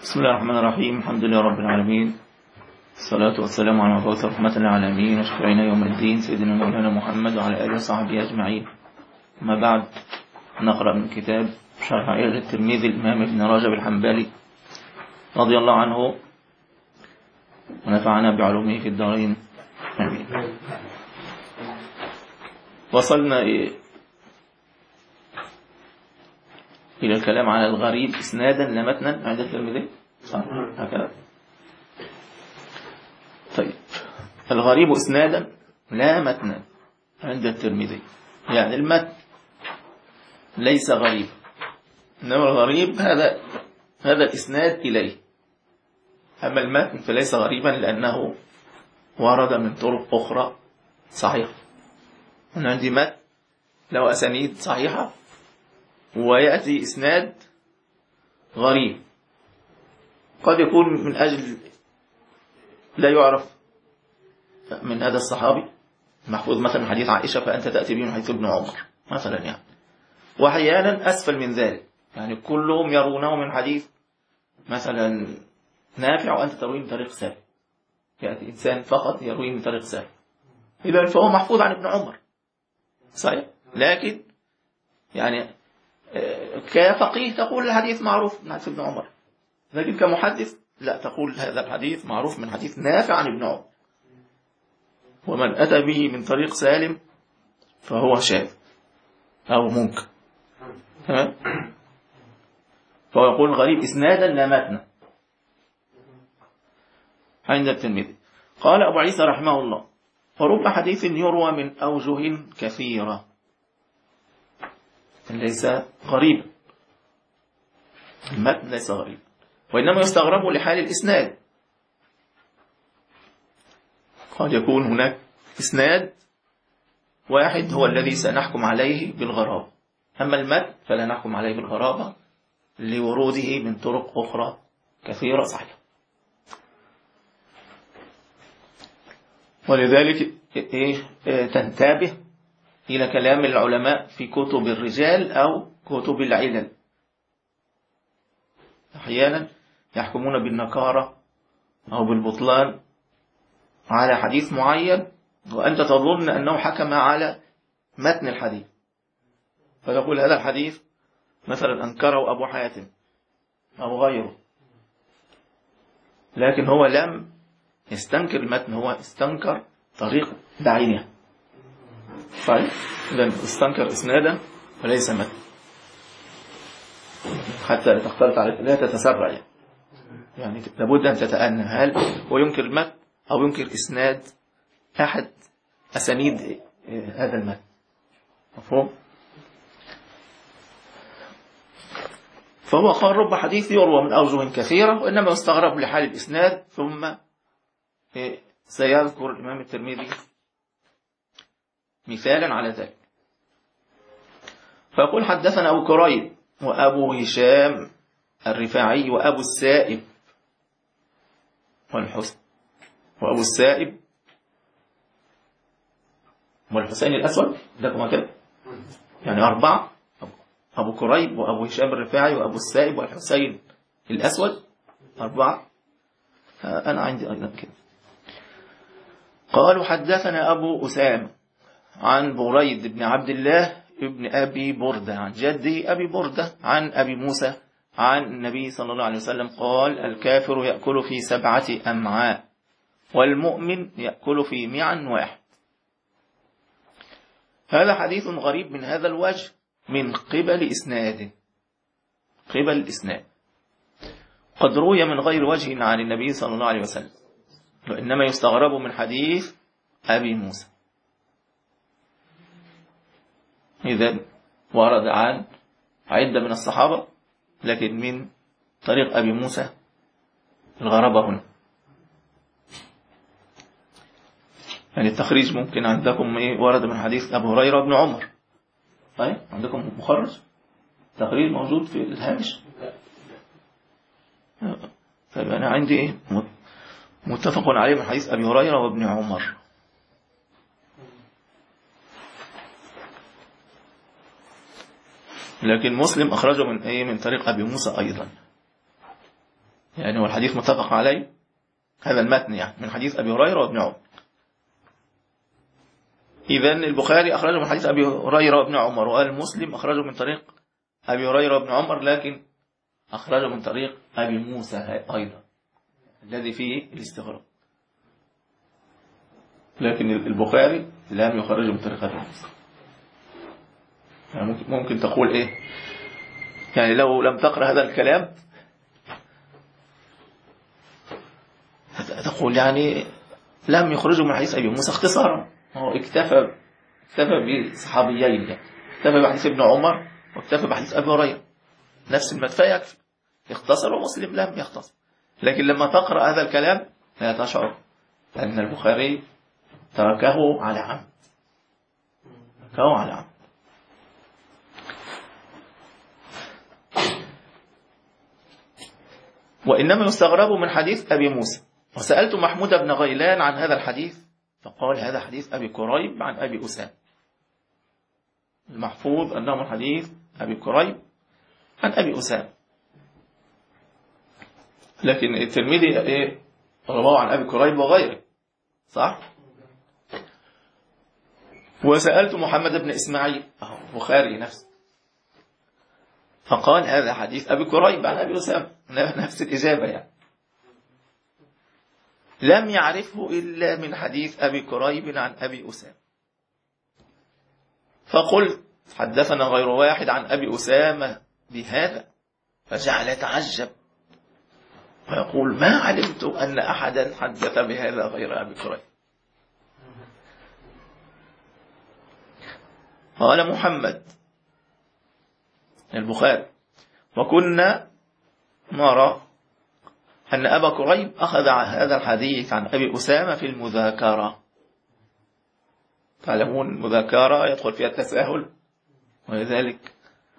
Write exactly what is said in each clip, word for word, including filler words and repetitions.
بسم الله الرحمن الرحيم. الحمد لله رب العالمين، الصلاة والسلام على مبعوث رحمة للعالمين وشفيعين يوم الدين سيدنا مولانا محمد وعلى آله وصحبه أجمعين. أما بعد، نقرأ من كتاب شرح علل الترمذي الإمام ابن رجب الحنبلي رضي الله عنه ونفعنا بعلومه في الدارين آمين. وصلنا إلى الكلام على الغريب إسنادا لا متنا عند الترمذي، صح هكذا. طيب، الغريب إسنادا لا متنا عند الترمذي، يعني المتن ليس غريب، إنما الغريب هذا هذا الإسناد إليه، أما المتن فليس غريبا لأنه ورد من طرق أخرى صحيحة. أنا عندي متن له أسانيد صحيحة ويأتي إسناد غريب، قد يكون من أجل لا يعرف من هذا الصحابي محفوظ مثلا حديث عائشة فأنت تأتي به من حديث ابن عمر مثلا، يعني وأحيانا أسفل من ذلك، يعني كلهم يرونه من حديث مثلا نافع وأنت ترويه من طريق سالم، يأتي إنسان فقط يرويه من طريق سالم، إذا فهو محفوظ عن ابن عمر صحيح، لكن يعني كفقيه تقول الحديث معروف من حديث ابن عمر، لكن كمحدث لا، تقول هذا الحديث معروف من حديث نافع عن ابن عمر، ومن أتى به من طريق سالم فهو شاذ أو منكر. تمام؟ فهو يقول غريب إسنادا لا متنا عند الترمذي. قال أبو عيسى رحمه الله: فرب حديث يروى من أوجه كثيرة، ليس غريبا، المتن ليس غريبا، وإنما يستغرب لحال الإسناد. قد يكون هناك إسناد واحد هو الذي سنحكم عليه بالغرابة، أما المتن فلا نحكم عليه بالغرابة لوروده من طرق أخرى كثيرة صحيحة. ولذلك تنتبه إلى كلام العلماء في كتب الرجال أو كتب العلل، أحيانا يحكمون بالنكارة أو بالبطلان على حديث معين وأنت تظن أنه حكم على متن الحديث، فيقول هذا الحديث مثلا أنكره أبو حاتم أو غيره، لكن هو لم يستنكر المتن، هو استنكر طريق بعينها. طيب، إذن استنكر إسنادا وليس متن، حتى لا تختلط عليك، لا تتسرع يعني. يعني لابد أن تتأنى، هل هو ينكر المتن أو ينكر إسناد أحد أسانيد هذا المتن؟ مفهوم؟ فهو قال رب حديث يروى من أوجه كثيرة وإنما يستغرب لحال الإسناد، ثم سيذكر الإمام الترمذي مثالا على ذلك. فيقول: حدثنا أبو كريب وأبو هشام الرفاعي وأبو السائب والحسن وأبو السائب والحسين الأسود، لكم كده يعني أربعة: أبو كريب وأبو هشام الرفاعي وأبو السائب والحسين الأسود، أربعة. أنا عندي أيضا كده. قالوا: حدثنا أبو أسامة عن بريد بن عبد الله ابن أبي بردة عن جده أبي بردة عن أبي موسى عن النبي صلى الله عليه وسلم قال: الكافر يأكل في سبعة أمعاء والمؤمن يأكل في معا واحد. هذا حديث غريب من هذا الوجه من قبل إسناده، قبل الإسناد قد روي من غير وجه عن النبي صلى الله عليه وسلم، وإنما يستغرب من حديث أبي موسى. إذن ورد عن عدة من الصحابة، لكن من طريق أبي موسى الغرابة هنا. يعني التخريج ممكن عندكم إيه؟ ورد من حديث أبو هريرة بن عمر، طيب عندكم مخرج تخريج موجود في الهامش؟ طيب أنا عندي إيه متفق عليه من حديث أبي هريرة وابن عمر. لكن مسلم أخرجه من إيه؟ من طريق أبي موسى أيضا، يعني هو الحديث متفق عليه، هذا المتن يعني من حديث أبي هريرة وابن عمر. إذن البخاري أخرجه من حديث أبي هريرة وابن عمر، وقال مسلم أخرجه من طريق أبي هريرة وابن عمر، لكن أخرجه من طريق أبي موسى أيضا الذي فيه الاستغراق، لكن البخاري لم يخرجه من طريق أبي موسى. يعني ممكن, ممكن تقول إيه، يعني لو لم تقرأ هذا الكلام تقول يعني لم يخرجه من حديث أبي موسى اختصارا، هو اكتفى اكتفى بصحابيين، يعني اكتفى بحديث ابن عمر واكتفى بحديث أبي هريرة، نفس المدفع يكفي، اختصر، ومسلم لم يختصر. لكن لما تقرأ هذا الكلام لا تشعر أن البخاري تركه على عمد، تركه على عمد. وإنما يستغرب من حديث أبي موسى. وسألت محمود بن غيلان عن هذا الحديث فقال هذا حديث أبي كريب عن أبي أسامة. المحفوظ أنه من حديث أبي كريب عن أبي أسامة، لكن الترمذي إيه رواه عن أبي كريب وغيره، صح؟ وسألت محمد بن إسماعيل البخاري نفسه فقال هذا حديث أبي كريب عن أبي أسامة، نفس الإجابة يعني. لم يعرفه إلا من حديث أبي كريب عن أبي أسامة. فقلت حدثنا غير واحد عن أبي أسامة بهذا، فجعل يتعجب ويقول ما علمت أن أحدا حدث بهذا غير أبي كريب. قال محمد البخاري وكنا نرى أن أبا كريب أخذ هذا الحديث عن أبي أسامة في المذاكرة. تعلمون المذاكرة يدخل فيها التساهل، ولذلك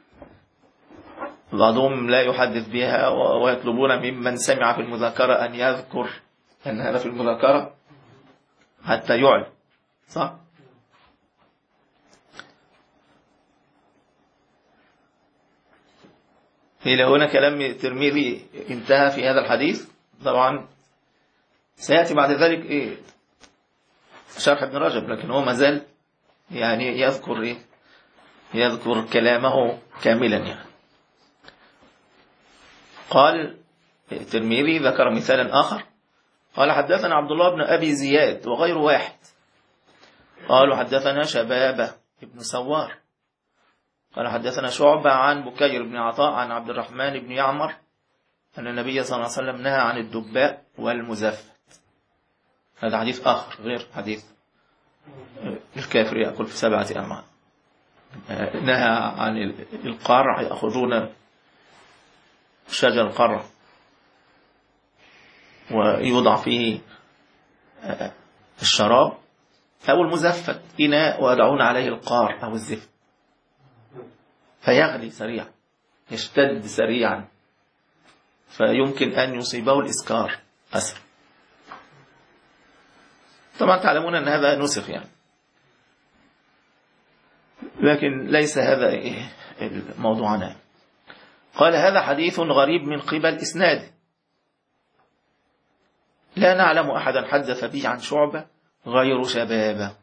بعضهم لا يحدث بها ويطلبون ممن سمع في المذاكرة أن يذكر أن هذا في المذاكرة حتى يعلم، صح؟ إلى هنا كلام الترمذي انتهى في هذا الحديث. طبعا سيأتي بعد ذلك إيه شرح ابن رجب، لكن هو مازال يعني يذكر إيه يذكر كلامه كاملا يعني. قال الترمذي ذكر مثالا آخر، قال حدثنا عبد الله بن أبي زياد وغير واحد قالوا حدثنا شبابة ابن سوار قال حدثنا شعبة عن بكير بن عطاء عن عبد الرحمن بن يعمر أن النبي صلى الله عليه وسلم نهى عن الدباء والمزفت. هذا حديث آخر غير حديث الكافر يأكل في سبعة أمعاء. نهى عن القرع، يأخذون شجر القرع ويوضع فيه الشراب أو المزفت إناء ويضعون عليه القار أو الزفت فيغلي سريعا، يشتد سريعا، فيمكن أن يصيبه الإسكار أسرع. طبعا تعلمون أن هذا نسخ يعني، لكن ليس هذا موضوعنا. قال هذا حديث غريب من قبل إسناده، لا نعلم أحدا حدث به عن شعبة غير شبابة.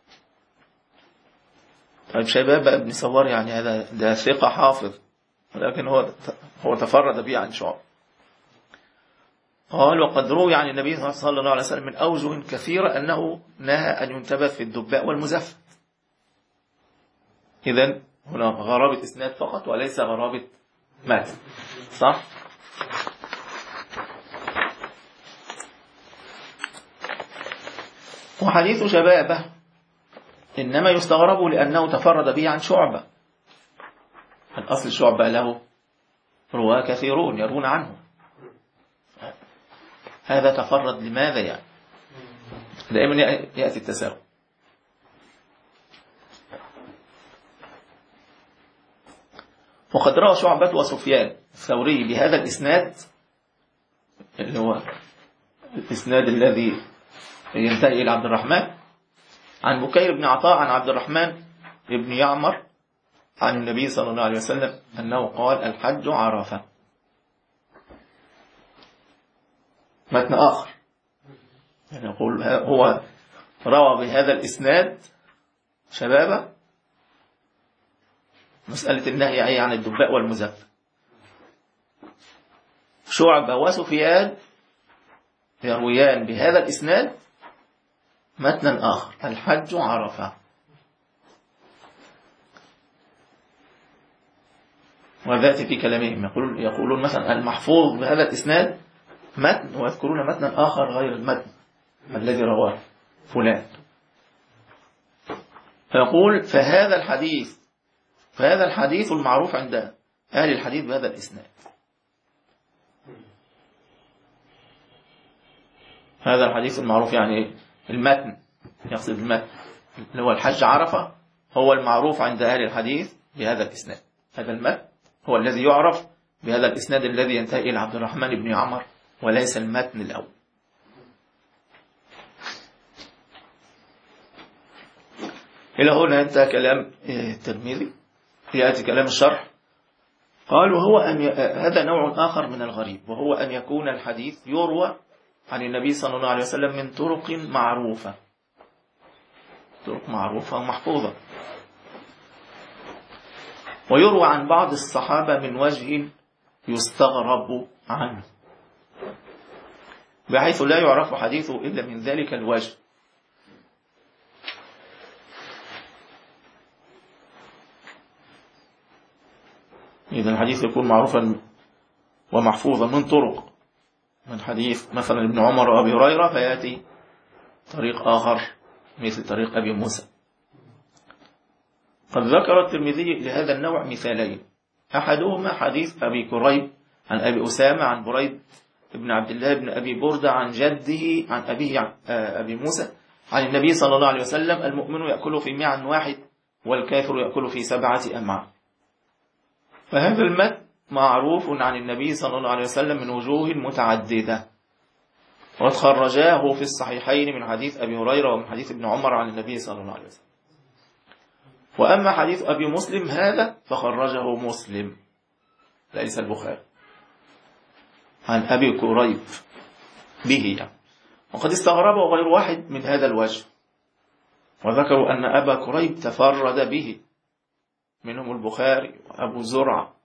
طيب شبابة ابن سوار يعني هذا ده ثقة حافظ، ولكن هو هو تفرد به عن شعبة. قال وقد روي عن النبي صلى الله عليه وسلم من أوجه كثيرة أنه نهى أن ينتبه في الدباء والمزفت. إذن هنا غرابة إسناد فقط وليس غرابة متن، صح؟ وحديث شبابة إنما يستغرب لأنه تفرد به عن شعبة. الأصل شعبة له رواه كثيرون يرون عنه، هذا تفرد لماذا يعني؟ دائما يأتي التساؤل. وقد روى شعبة وسفيان الثوري بهذا الإسناد اللي هو الإسناد الذي ينتهي إلى عبد الرحمن عن بكير بن عطاء عن عبد الرحمن بن يعمر عن النبي صلى الله عليه وسلم أنه قال الحج عرفة. متن آخر، يعني يقول هو روى بهذا الإسناد شبابه مسألة النهي عن الدباء والمزفة. شعبة وسفيان يرويان بهذا الإسناد متنا آخر، الحج عرفة. وذات في كلامهم يقولون, يقولون مثلا المحفوظ بهذا الإسناد متن، ويذكرون متنا آخر غير المتن الذي رواه فلان. فيقول فهذا الحديث فهذا الحديث المعروف عند أهل الحديث بهذا الإسناد. هذا الحديث المعروف يعني المتن، يقصد المتن اللي هو الحج عرفة، هو المعروف عند أهل الحديث بهذا الإسناد. هذا المتن هو الذي يعرف بهذا الإسناد الذي ينتهي إلى عبد الرحمن بن عمر، وليس المتن الأول. إلى هنا انتهى كلام الترمذي. يأتي كلام الشرح. قال وهو أن ي... هذا نوع آخر من الغريب، وهو أن يكون الحديث يروى عن النبي صلى الله عليه وسلم من طرق معروفة، طرق معروفة ومحفوظة، ويروى عن بعض الصحابة من وجه يستغرب عنه، بحيث لا يعرف حديثه إلا من ذلك الوجه. إذا الحديث يكون معروفا ومحفوظا من طرق، من حديث مثلا ابن عمر وأبي هريرة، فيأتي طريق آخر مثل طريق أبي موسى. قد ذكر الترمذي لهذا النوع مثالين، أحدهما حديث أبي كريب عن أبي أسامة عن بريد ابن عبد الله بن أبي بردة عن جده عن أبيه عن أبي موسى عن النبي صلى الله عليه وسلم: المؤمن يأكل في معن واحد والكافر يأكل في سبعة أمعاء. فهذا المتن معروف عن النبي صلى الله عليه وسلم من وجوه متعددة، وقد خرجاه في الصحيحين من حديث أبي هريرة ومن حديث ابن عمر عن النبي صلى الله عليه وسلم. وأما حديث أبي مسلم هذا فخرجه مسلم ليس البخاري عن أبي كريب به يعني. وقد استغربه غير واحد من هذا الوجه، وذكروا أن أبا كريب تفرد به، منهم البخاري وأبو زرعة.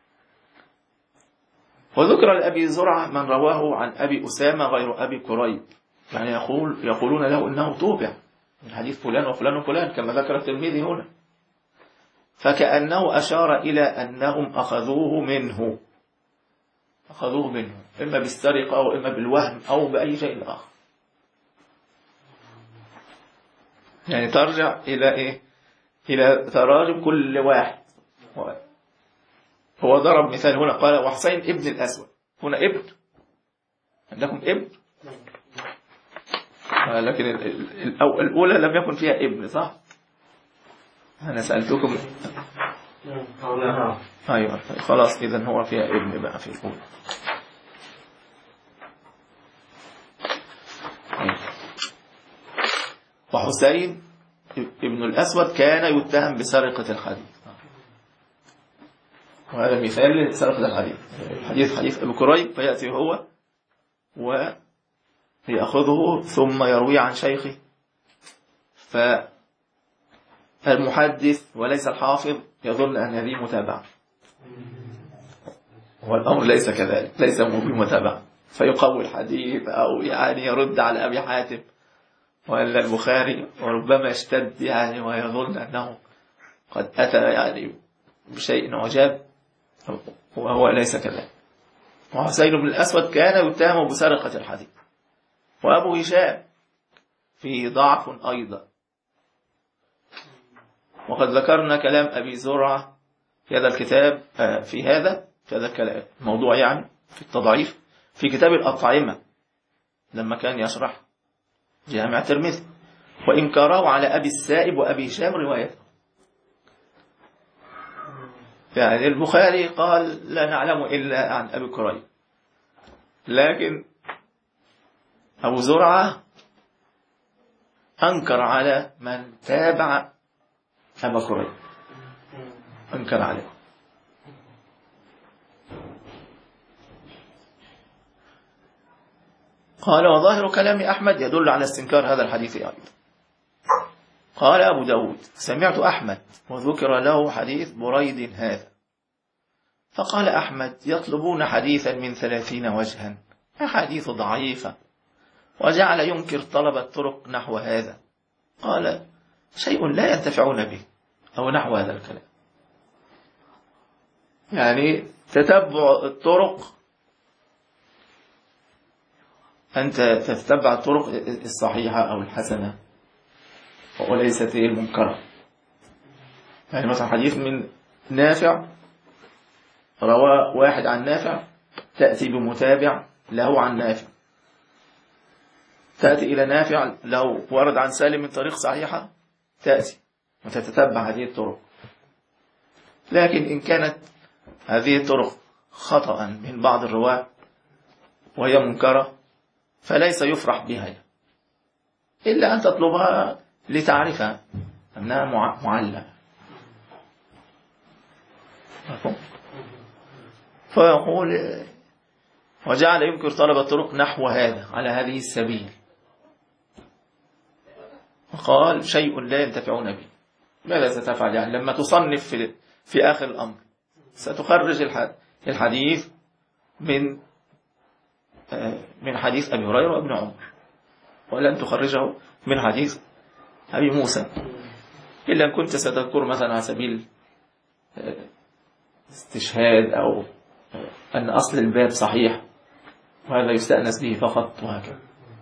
وذكر لأبي زرعة من رواه عن أبي أسامة غير أبي كريب، يعني يقول يقولون له إنه توبع من حديث فلان وفلان وفلان كما ذكر الترمذي هنا، فكأنه أشار إلى أنهم أخذوه منه أخذوه منه إما بالسرقة أو إما بالوهم أو بأي شيء آخر. يعني ترجع إلى إيه؟ إلى تراجم كل واحد. هو ضرب مثال هنا قال وحسين ابن الأسود، هنا ابن، عندكم ابن، لكن الأولى لم يكن فيها ابن، صح؟ أنا سألتكم. أيوة خلاص، إذن هو فيها ابن بقى في الأولى. وحسين ابن الأسود كان يتهم بسرقة الحديث، وهذا مثال لسرقة الحديث. الحديث حديث أبي كريب، فيأتي هو ويأخذه ثم يروي عن شيخه، فالمحدث وليس الحافظ يظن أن هذه متابعة، والأمر ليس كذلك، ليس بمتابعة، فيقوي الحديث أو يعني يرد على أبي حاتم وإلا البخاري، وربما يشتد يعني ويظن أنه قد أتى يعني بشيء عجاب، وهو ليس كذلك. وحسين بن الأسود كان يتهم بسرقة الحديث. وأبو هشام في ضعف أيضا. وقد ذكرنا كلام أبي زرعة في هذا الكتاب، في هذا في هذا الموضوع يعني في التضعيف في كتاب الأطعمة لما كان يشرح جامع الترمذي، وإنكاره على أبي السائب وأبي هشام روايته. يعني البخاري قال لا نعلم إلا عن أبي كريب، لكن أبو زرعة أنكر على من تابع أبا كريب، أنكر عليه. قال وظاهر كلام أحمد يدل على استنكار هذا الحديث أيضا. قال أبو داود سمعت أحمد وذكر له حديث بريد هذا، فقال أحمد يطلبون حديثا من ثلاثين وجها، أحاديث ضعيفة، وجعل ينكر طلب الطرق نحو هذا. قال شيء لا ينتفعون به، أو نحو هذا الكلام. يعني تتبع الطرق، أنت تتبع الطرق الصحيحة أو الحسنة وليست المنكرة. يعني مثلا حديث من نافع رواه واحد عن نافع، تأتي بمتابع له عن نافع، تأتي إلى نافع لو ورد عن سالم من طريق صحيحة، تأتي وتتتبع هذه الطرق. لكن إن كانت هذه الطرق خطأ من بعض الرواة وهي منكرة فليس يفرح بها، إلا أن تطلبها لتعرفها أنها معلّة. فيقول وجعل ينكر طلب الطرق نحو هذا على هذه السبيل. وقال شيء لا ينتفعون به. ماذا ستفعل؟ يعني لما تصنف في, في آخر الأمر ستخرج الحديث من من حديث أبي هريرة وابن عمر، ولن تخرجه من حديث أبي موسى، إلا أن كنت ستذكر مثلا على سبيل استشهاد أو أن أصل الباب صحيح وهذا يستأنس به فقط، وهكذا.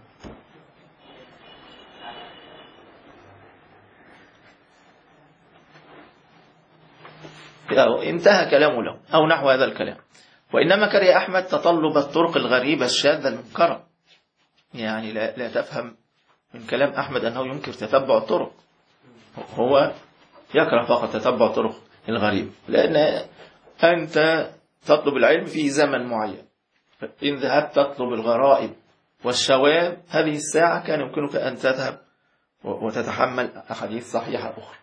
انتهى كلامه له أو نحو هذا الكلام. وإنما كره أحمد تطلب الطرق الغريبة الشاذة المنكرة. يعني لا, لا تفهم من كلام أحمد أنه ينكر تتبع الطرق، هو يكره فقط تتبع الطرق الغريبة، لأن أنت تطلب العلم في زمن معين، إن ذهبت تطلب الغرائب والشواذ هذه الساعة كان يمكنك أن تذهب وتتحمل أحاديث صحيحة أخرى.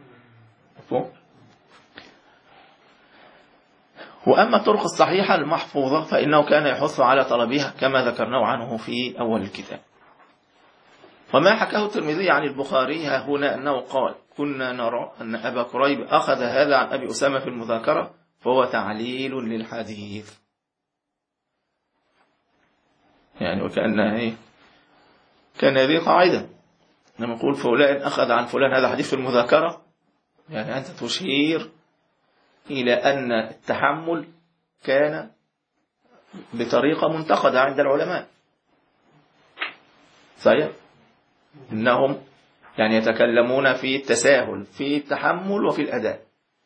وأما الطرق الصحيحة المحفوظة فإنه كان يحث على طلبها كما ذكرناه عنه في أول الكتاب. وما حكاه الترمذي عن البخاري ها هنا أنه قال كنا نرى أن أبا كريب أخذ هذا عن أبي أسامة في المذاكرة فهو تعليل للحديث. يعني وكأنها إيه؟ كان هذه قاعدة لما نقول فلان أخذ عن فلان هذا حديث في المذاكرة، يعني أنت تشير إلى أن التحمل كان بطريقة منتقدة عند العلماء. صحيح؟ إنهم يعني يتكلمون في التساهل في التحمل وفي الأداء.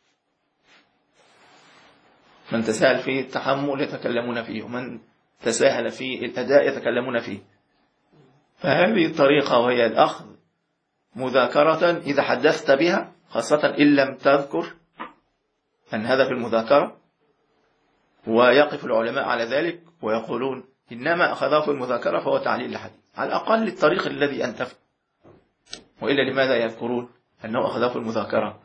من تساهل في التحمل يتكلمون فيه، ومن تساهل في الأداء يتكلمون فيه. فهذه الطريقة وهي الأخذ مذاكرة إذا حدثت بها، خاصة إن لم تذكر أن هذا في المذاكرة، ويقف العلماء على ذلك ويقولون إنما أخذه في المذاكرة فهو تعليل الحديث على الأقل الطريق الذي أنتفع. وإلا لماذا يذكرون أنه أخذه في المذاكرة؟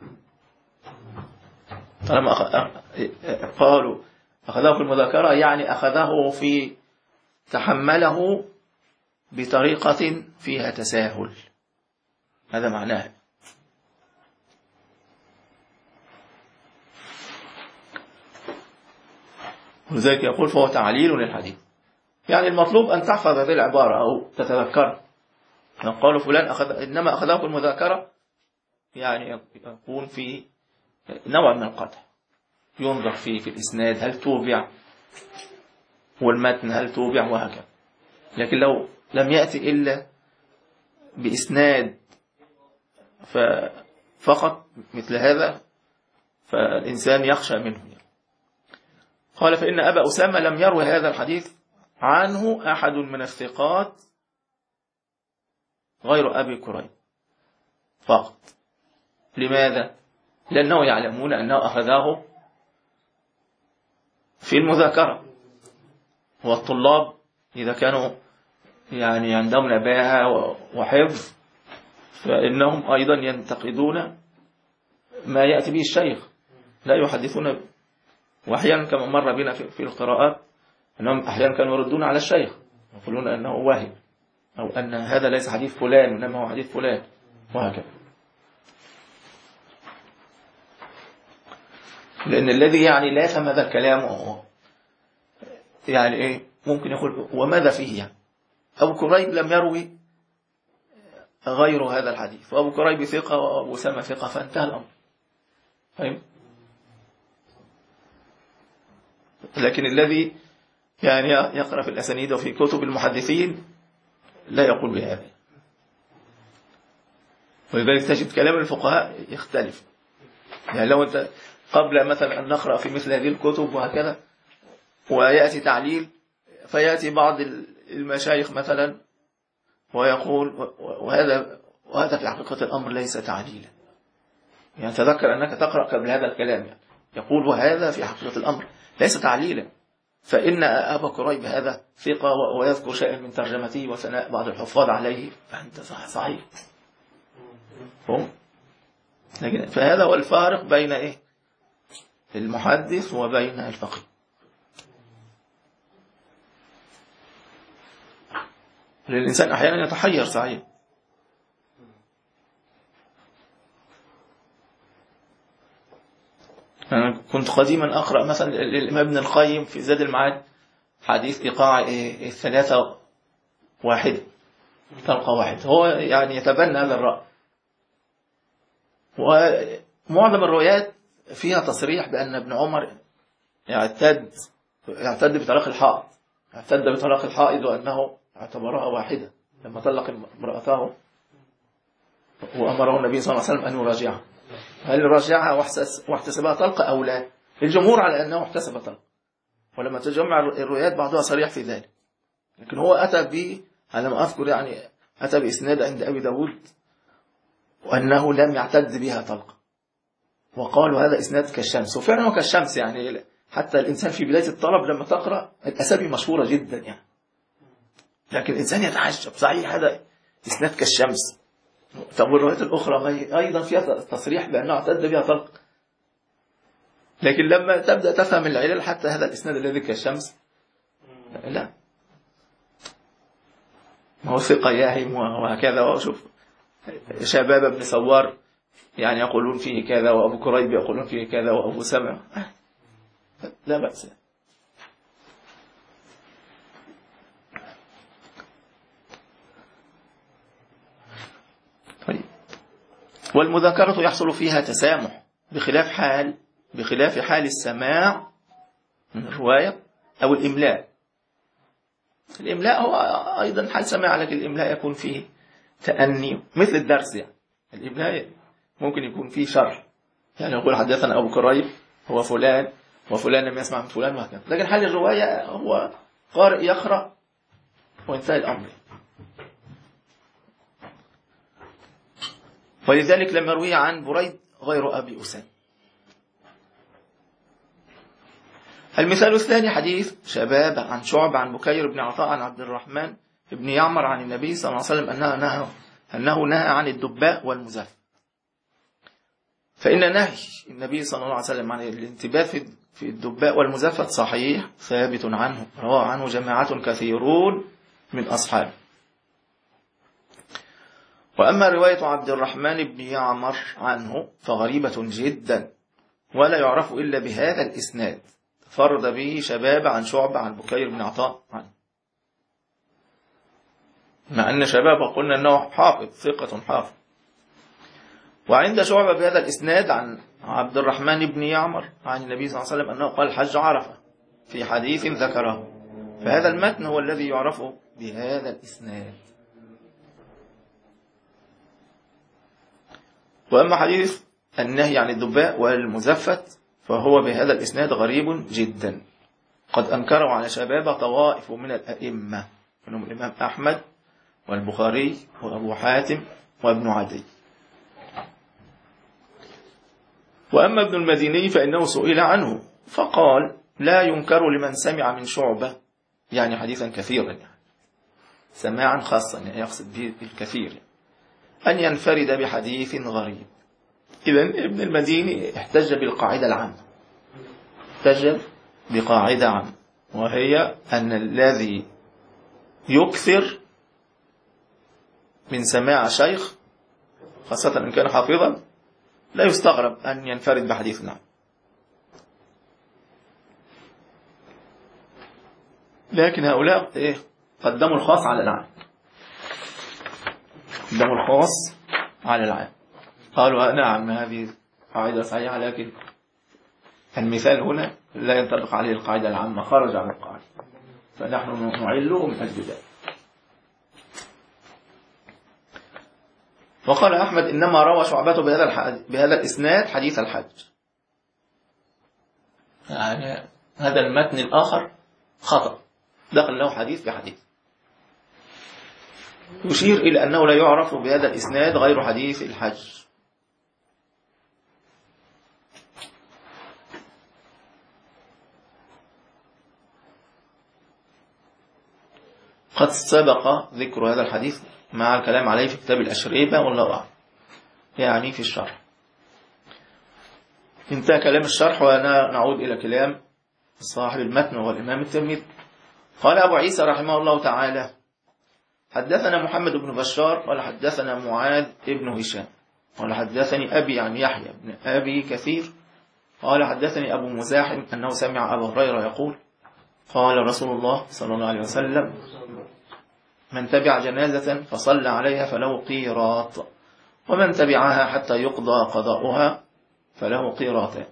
طالما أخ... قالوا أخذه في المذاكرة يعني أخذه في تحمله بطريقة فيها تساهل، هذا معناه. ولذلك يقول فهو تعليل للحديث. يعني المطلوب أن تحفظ هذه العبارة أو تتذكر. قالوا فلان أخذ إنما أخذه في المذاكرة، يعني يكون في نوع من القطع، ينظر فيه في الإسناد هل توبع، والمتن هل توبع، وهكذا. لكن لو لم يأتي إلا بإسناد فقط مثل هذا فالإنسان يخشى منه. قال فإن أبا أسامة لم يروي هذا الحديث عنه أحد من الثقات غير أبي كريب فقط. لماذا؟ لأنه يعلمون أنه أخذه في المذاكرة، والطلاب إذا كانوا يعني عندهم نباهة وحفظ فإنهم أيضا ينتقدون ما يأتي به الشيخ، لا يحدثون. وأحيانا كما مر بنا في القراءات أنهم أحيانا كانوا يردون على الشيخ يقولون أنه وهم، أو أن هذا ليس حديث فلان وإنما هو حديث فلان، وهكذا. لأن الذي يعني لا يفهم هذا الكلام يعني إيه ممكن يقول وماذا فيه يعني؟ أبو كريب لم يروي غير هذا الحديث، وأبو كريب ثقة وأبو سلمة ثقة، فانتهى الأمر. فهم؟ لكن الذي يعني يقرأ في الأسانيد وفي كتب المحدثين لا يقول بهذا، ولذلك تجد كلام الفقهاء يختلف. يعني لو أنت قبل مثلا أن نقرأ في مثل هذه الكتب وهكذا ويأتي تعليل، فيأتي بعض المشايخ مثلا ويقول وهذا وهذا في حقيقة الأمر ليس تعليلا. يعني تذكر أنك تقرأ قبل هذا الكلام، يعني يقول وهذا في حقيقة الأمر ليس تعليلا، فإن أبا كريب هذا ثقة ويذكر شيئا من ترجمته وثناء بعض الحفاظ عليه، فأنت صحيح. لكن فهذا هو الفارق بين إيه المحدث وبين الفقيه. الإنسان أحيانا يتحير صحيح. أنا كنت قديما أقرأ مثلا الإمام ابن القيم في زاد المعاد حديث إيقاع الثلاثة واحد طلقة واحد، هو يعني يتبنى هذا الرأي، ومعظم الروايات فيها تصريح بأن ابن عمر يعتد يعتد بطلاق الحائض، اعتد بطلاق الحائض وأنه اعتبرها واحدة لما طلق امرأته وأمره النبي صلى الله عليه وسلم أن يراجعها. هل راجعها واحتسبها طلقة أو لا؟ الجمهور على أنه احتسب طلقة، ولما تجمع الروايات بعضها صريح في ذلك، لكن هو أتى به على ما أذكر يعني أتى بإسناد عند أبي داود وأنه لم يعتد بها طلقة، وقالوا هذا إسناد كالشمس، وفعلا هو كالشمس. يعني حتى الإنسان في بداية الطلب لما تقرأ الأسامي مشهورة جدا يعني، لكن الإنسان يتعجب صحيح هذا إسناد كالشمس. طب والروايات الأخرى أيضا فيها تصريح بأنه اعتد بها طلق، لكن لما تبدأ تفهم العلل حتى هذا الإسناد الذي كالشمس لا، ما هو ثقة ياهم وهكذا. وشوف شباب بن سوار يعني يقولون فيه كذا، وأبو كريب يقولون فيه كذا، وأبو سمع، لا بأس. طيب، والمذاكرة يحصل فيها تسامح بخلاف حال بخلاف حال السماع من الرواية أو الإملاء. الإملاء هو أيضا حال سماع، لكن الإملاء يكون فيه تأني مثل الدرس. يعني الإملاء ممكن يكون فيه شرح، يعني يقول حدثنا أبو كريب هو فلان وفلان لم يسمع من فلان وهكذا، لكن حال الرواية هو قارئ يقرأ وانتهى الأمر. ولذلك لم يروي عن بريد غير أبي أسامة. المثال الثاني حديث شباب عن شعب عن بكير بن عطاء عن عبد الرحمن بن يعمر عن النبي صلى الله عليه وسلم أنه نهى, أنه نهى عن الدباء والمزف. فإن نهي النبي صلى الله عليه وسلم عن الانتباه في الدباء والمزفت صحيح ثابت عنه، رواه عنه جماعة كثيرون من أصحابه. وأما رواية عبد الرحمن بن يعمر عنه فغريبة جدا، ولا يعرف إلا بهذا الإسناد، فرد به شباب عن شعب عن بكير بن عطاء عنه، مع أن شباب قلنا أنه حافظ ثقة حافظ. وعند شعب بهذا الإسناد عن عبد الرحمن بن يعمر عن النبي صلى الله عليه وسلم أنه قال حج عرفة في حديث ذكره، فهذا المتن هو الذي يعرف بهذا الإسناد. وأما حديث النهي عن الدباء والمزفت فهو بهذا الإسناد غريب جدا، قد أنكروا على شباب طوائف من الأئمة، منهم الإمام أحمد والبخاري وأبو حاتم وابن عدي. وأما ابن المديني فإنه سئل عنه فقال لا ينكر لمن سمع من شعبة، يعني حديثا كثيرا، يعني سماعا خاصا، يعني يقصد به الكثير، أن ينفرد بحديث غريب. إذن ابن المديني احتج بالقاعدة العامة، احتج بقاعدة عامة، وهي أن الذي يكثر من سماع شيخ خاصة إن كان حافظا لا يستغرب أن ينفرد بحديث نعم. لكن هؤلاء إيه؟ قدموا الخاص على العام، قدموا الخاص على العام، قالوا نعم هذه قاعدة صحيحة، لكن المثال هنا لا ينطبق عليه القاعدة العامة، خرج عن القاعدة، فنحن نعله من أجل ذلك. وقال أحمد إنما روى شعبة بهذا بهذا الإسناد حديث الحج، يعني هذا المتن الآخر خطأ، دخل له حديث بحديث، يشير إلى أنه لا يعرف بهذا الإسناد غير حديث الحج. قد سبق ذكر هذا الحديث مع الكلام عليه في كتاب الأشربة والله أعلم، يعني في الشرح. انتهى كلام الشرح ونعود إلى كلام صاحب المتن وهو الإمام الترمذي. قال أبو عيسى رحمه الله تعالى حدثنا محمد بن بشار قال حدثنا معاذ بن هشام قال حدثني أبي عن يحيى بن أبي كثير قال حدثني أبو مزاحم أنه سمع أبا هريرة يقول قال رسول الله صلى الله عليه وسلم من تبع جنازة فصلى عليها فله قيراط، ومن تبعها حتى يقضى قضاؤها فله قيراطان،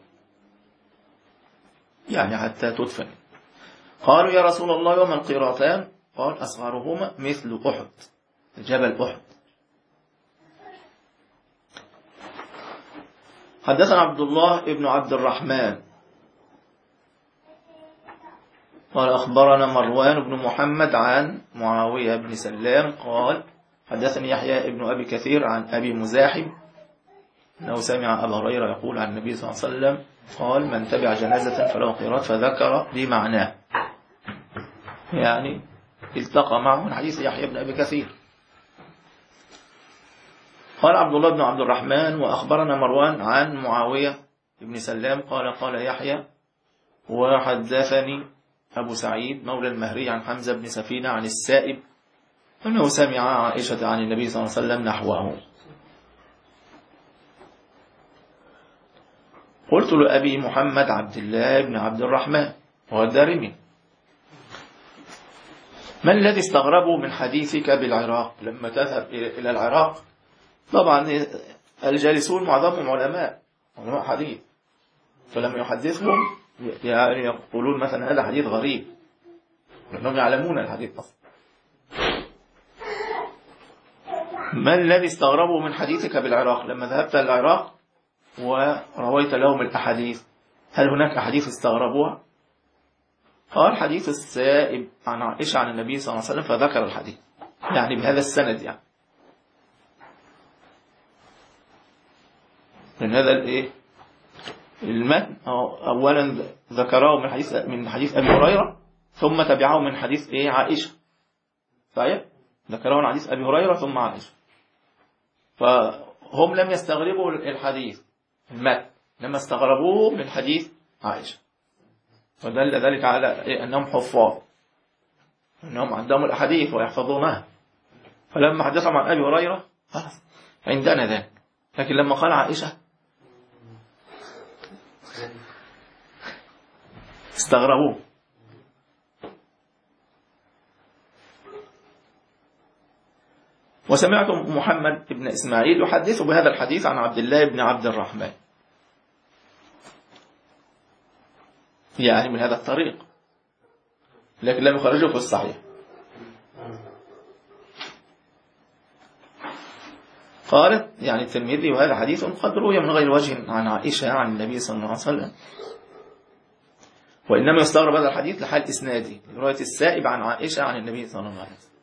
يعني حتى تدفن. قالوا يا رسول الله وما القيراطان؟ قال أصغرهما مثل أحد، جبل أحد. حدثنا عبد الله ابن عبد الرحمن قال أخبرنا مروان بن محمد عن معاوية بن سلام قال حدثني يحيى ابن أبي كثير عن أبي مزاحم أنه سمع أبا هريرة يقول عن النبي صلى الله عليه وسلم قال من تبع جنازة فله قيراط، فذكر بمعناه، يعني التقى معه من حديث يحيى بن أبي كثير. قال عبد الله بن عبد الرحمن وأخبرنا مروان عن معاوية بن سلام قال قال يحيى وحدثني أبو سعيد مولى المهري عن حمزة بن سفينة عن السائب أنه سمع عائشة عن النبي صلى الله عليه وسلم نحوه. قلت لأبي محمد عبد الله بن عبد الرحمن وهو الدارمي ما الذي استغربوا من حديثك بالعراق لما تذهب إلى العراق؟ طبعا الجالسون معظمهم علماء علماء حديث، فلما يحدثهم يعني يقولون مثلا هذا حديث غريب لأنهم يعلمون الحديث أصلا. ما الذي استغربوا من حديثك بالعراق لما ذهبت العراق ورويت لهم الأحاديث؟ هل هناك أحاديث استغربوها؟ قال حديث السائب عن عائشة عن النبي صلى الله عليه وسلم، فذكر الحديث يعني بهذا السند، يعني من هذا الايه المتن اولا ذكره من حديث من حديث ابي هريره ثم تبعه من حديث ايه عائشه، صحيح، ذكره من حديث ابي هريره ثم عائشه، فهم لم يستغربوا الحديث المتن لما استغربوه من حديث عائشه، ودل ذلك على إيه؟ انهم حفاظ، انهم عندهم الاحاديث ويحفظونها، فلما حدثهم عن ابي هريره خلاص عندنا ذلك، لكن لما قال عائشه استغربوه. وسمعت محمد بن إسماعيل يحدث بهذا الحديث عن عبد الله بن عبد الرحمن، يعني من هذا الطريق، لكن لم يخرجه في الصحيح. قالت يعني الترمذي وهذا حديث قد روي من غير وجه عن عائشة عن النبي صلى الله عليه وسلم، وإنما يستغرب هذا الحديث لحال إسناده، رواية السائب عن عائشة عن النبي صلى الله عليه وسلم.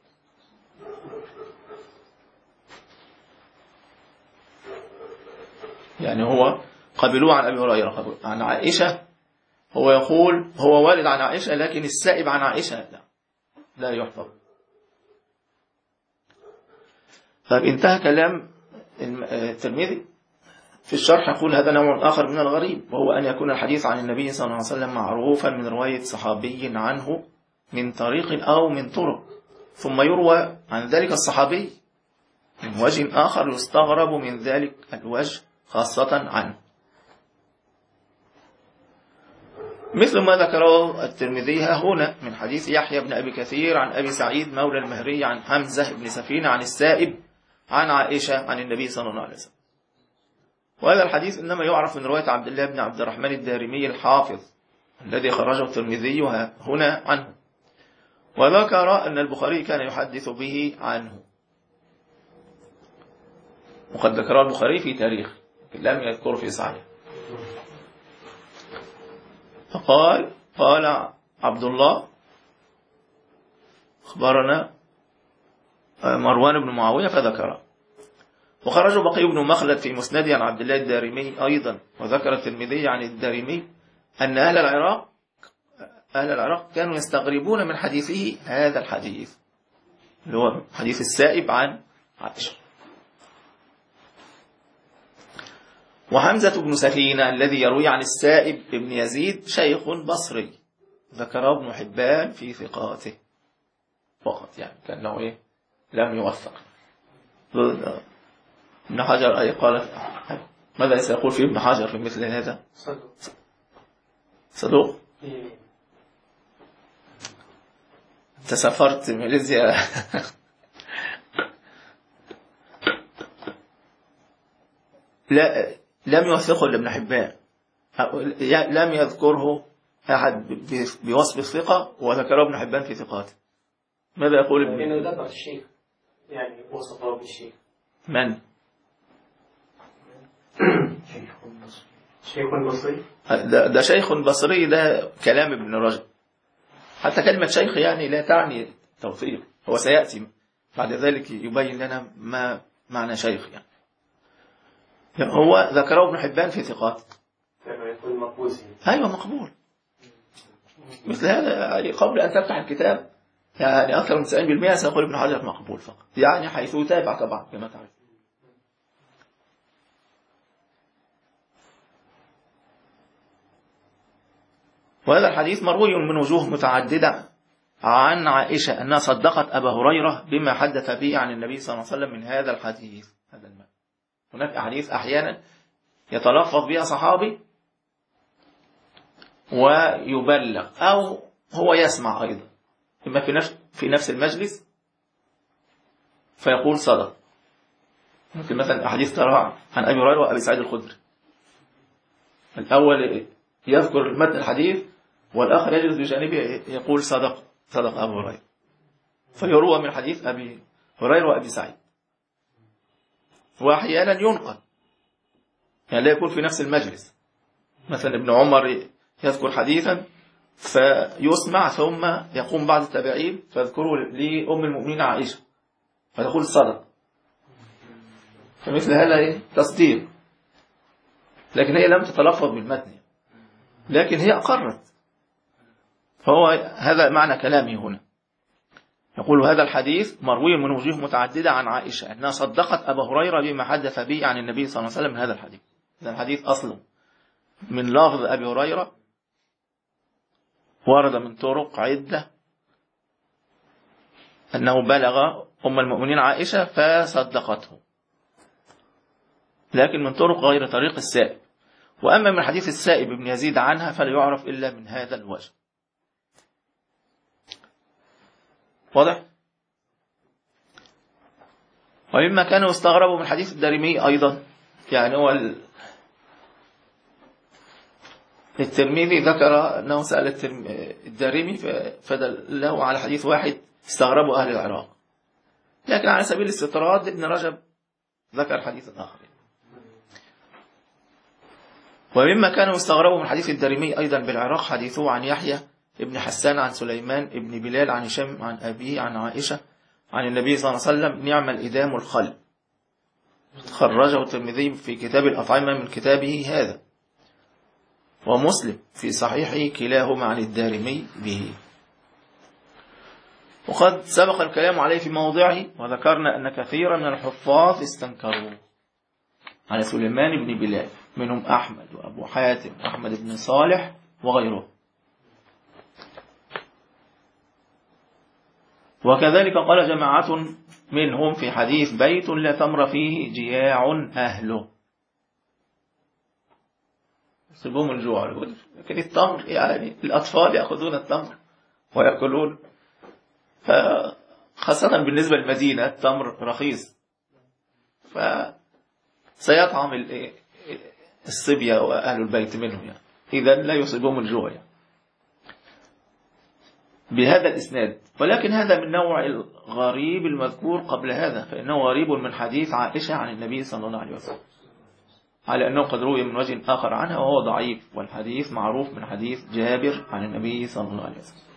يعني هو قبلوه عن أبي هريرة، عن عائشة هو يقول هو والد عن عائشة، لكن السائب عن عائشة لا لا يحفظ. طيب انتهى كلام الترمذي في الشرح، يقول هذا نوع آخر من الغريب، وهو أن يكون الحديث عن النبي صلى الله عليه وسلم معروفا من رواية صحابي عنه من طريق أو من طرق، ثم يروى عن ذلك الصحابي من وجه آخر يستغرب من ذلك الوجه خاصة عنه، مثل ما ذكره الترمذي هنا من حديث يحيى بن أبي كثير عن أبي سعيد مولى المهري عن حمزة بن سفينة عن السائب عن عائشة عن النبي صلى الله عليه وسلم. وهذا الحديث إنما يعرف من رواية عبد الله بن عبد الرحمن الدارمي الحافظ الذي خرجه الترمذي هنا عنه، وذكر أن البخاري كان يحدث به عنه، وقد ذكر البخاري في تاريخ لم يذكر في صحيح. فقال قال عبد الله أخبرنا مروان بن معاوية فذكره. وخرج بقي بن مخلد في مسنده عن عبد الله الدارمي أيضا، وذكر الترمذي عن الدارمي أن أهل العراق أهل العراق كانوا يستغربون من حديثه هذا الحديث اللي هو حديث السائب عن عائشة. وحمزة بن سفينة الذي يروي عن السائب بن يزيد شيخ بصري ذكره ابن حبان في ثقاته فقط، يعني كأنه إيه لم يوثق. ابن حجر أي قال ماذا سيقول فيه ابن حجر في مثل هذا؟ صدوق صدوق أنت سافرت ماليزيا لا لم يوثقه لابن حبان، لم يذكره أحد بوصف الثقة وذكره ابن حبان في ثقاته. ماذا يقول ابن حبان؟ إنه ذكر الشيخ يعني وصفه بالشيخ. من؟ شيخ بصري. ده, ده شيخ بصري، ده كلام ابن رجب. حتى كلمة شيخ يعني لا تعني توثيق، هو سيأتي بعد ذلك يبين لنا ما معنى شيخ يعني. هو ذكره ابن حبان في ثقاته. يكون مقبول. أيوة مقبول. مثل هذا يعني قبل أن تفتح الكتاب يعني أكثر من تسعين بالمئة سيقول ابن حجر مقبول فقط، يعني حيث يتابع طبعا كما تعرف. وهذا الحديث مروي من وجوه متعددة عن عائشة أنها صدقت أبا هريرة بما حدث به عن النبي صلى الله عليه وسلم من هذا الحديث. هذا المعنى. هناك أحاديث أحيانا يتلفظ بها صحابي ويبلغ أو هو يسمع أيضا، إما في نفس في نفس المجلس فيقول صدق. ممكن مثلا أحاديث ترى عن أبي هريرة وأبي سعيد الخدري، الأول يذكر متن الحديث والآخر يجلس بجانبه يقول صدق صدق أبو هريرة، فيروى من حديث أبي هريرة وأبي سعيد. وأحيانا ينقل يعني لا يكون في نفس المجلس، مثلا ابن عمر يذكر حديثا فيسمع ثم يقوم بعض التابعين فيذكره لأم المؤمنين عائشة فتقول صدق، فمثل هذا تصديق، لكن هي لم تتلفظ بالمتن لكن هي أقرت. فهو هذا معنى كلامي هنا. يقول هذا الحديث مروي من وجوه متعددة عن عائشة أنها صدقت أبا هريرة بما حدث به عن النبي صلى الله عليه وسلم من هذا الحديث. هذا الحديث أصله من لفظ أبي هريرة ورد من طرق عدة أنه بلغ أم المؤمنين عائشة فصدقته، لكن من طرق غير طريق السائب. وأما من حديث السائب بن يزيد عنها فلا يعرف إلا من هذا الوجه. واضح؟ ومما كانوا يستغربوا من حديث الدارمي أيضا، يعني هو الترمذي ذكر أنه سأل الدارمي فدله على حديث واحد استغربوا أهل العراق، لكن على سبيل الاستطراد ابن رجب ذكر حديث آخر. ومما كانوا يستغربوا من حديث الدارمي أيضا بالعراق حديثه عن يحيى ابن حسان عن سليمان ابن بلال عن هشام عن أبيه عن عائشة عن النبي صلى الله عليه وسلم نعم الإدام الخل، خرجه الترمذي في كتاب الأطعمة من كتابه هذا، ومسلم في صحيحه كلاهما عن الدارمي به. وقد سبق الكلام عليه في موضعه، وذكرنا أن كثيرا من الحفاظ استنكروا على سليمان بن بلال، منهم أحمد وأبو حاتم وأحمد بن صالح وغيره. وكذلك قال جماعة منهم في حديث بيت لا تمر فيه جياع أهله، يصيبهم الجوع. لكن التمر يعني الأطفال يأخذون التمر ويأكلون، فخاصة بالنسبة للمدينة التمر رخيص، فسيطعم الصبية وأهل البيت منهم يعني. إذا لا يصيبهم الجوع يعني. بهذا الإسناد. ولكن هذا من نوع الغريب المذكور قبل هذا، فإنه غريب من حديث عائشة عن النبي صلى الله عليه وسلم، على أنه قد روي من وجه آخر عنها وهو ضعيف، والحديث معروف من حديث جابر عن النبي صلى الله عليه وسلم.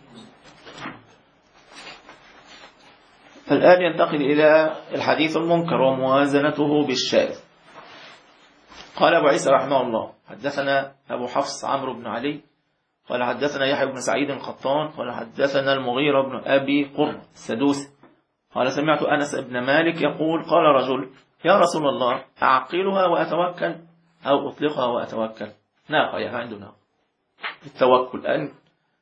الآن ينتقل إلى الحديث المنكر وموازنته بالشاذ. قال أبو عيسى رحمه الله حدثنا أبو حفص عمرو بن علي قال حدثنا يحيى بن سعيد القطان قال حدثنا المغيرة بن أبي قرة السدوسي قال سمعت أنس بن مالك يقول قال رجل يا رسول الله أعقلها وأتوكل أو أطلقها وأتوكل؟ ناقة يعني عنده ناقة التوكل أن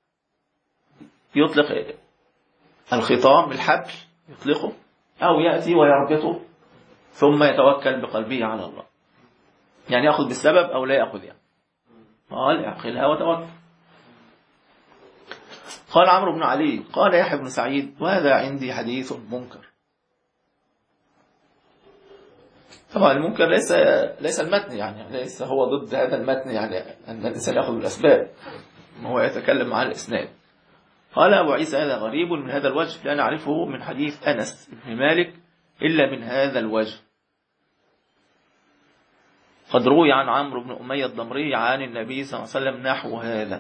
يطلق الخطام بالحبل يطلقه أو يأتي ويربطه ثم يتوكل بقلبه على الله، يعني يأخذ بالسبب أو لا يأخذ يعني. قال اعقلها وتوكل. قال عمرو بن علي قال يحيى بن سعيد وهذا عندي حديث منكر. طبعا المنكر ليس ليس المتن يعني ليس هو ضد هذا المتن يعني أن الإنسان يأخذ بالأسباب، هو يتكلم عن الإسناد. قال أبو عيسى هذا غريب من هذا الوجه لا نعرفه من حديث أنس بن مالك إلا من هذا الوجه. قد روي عن عمرو بن أمية الضمري عن النبي صلى الله عليه وسلم نحو هذا،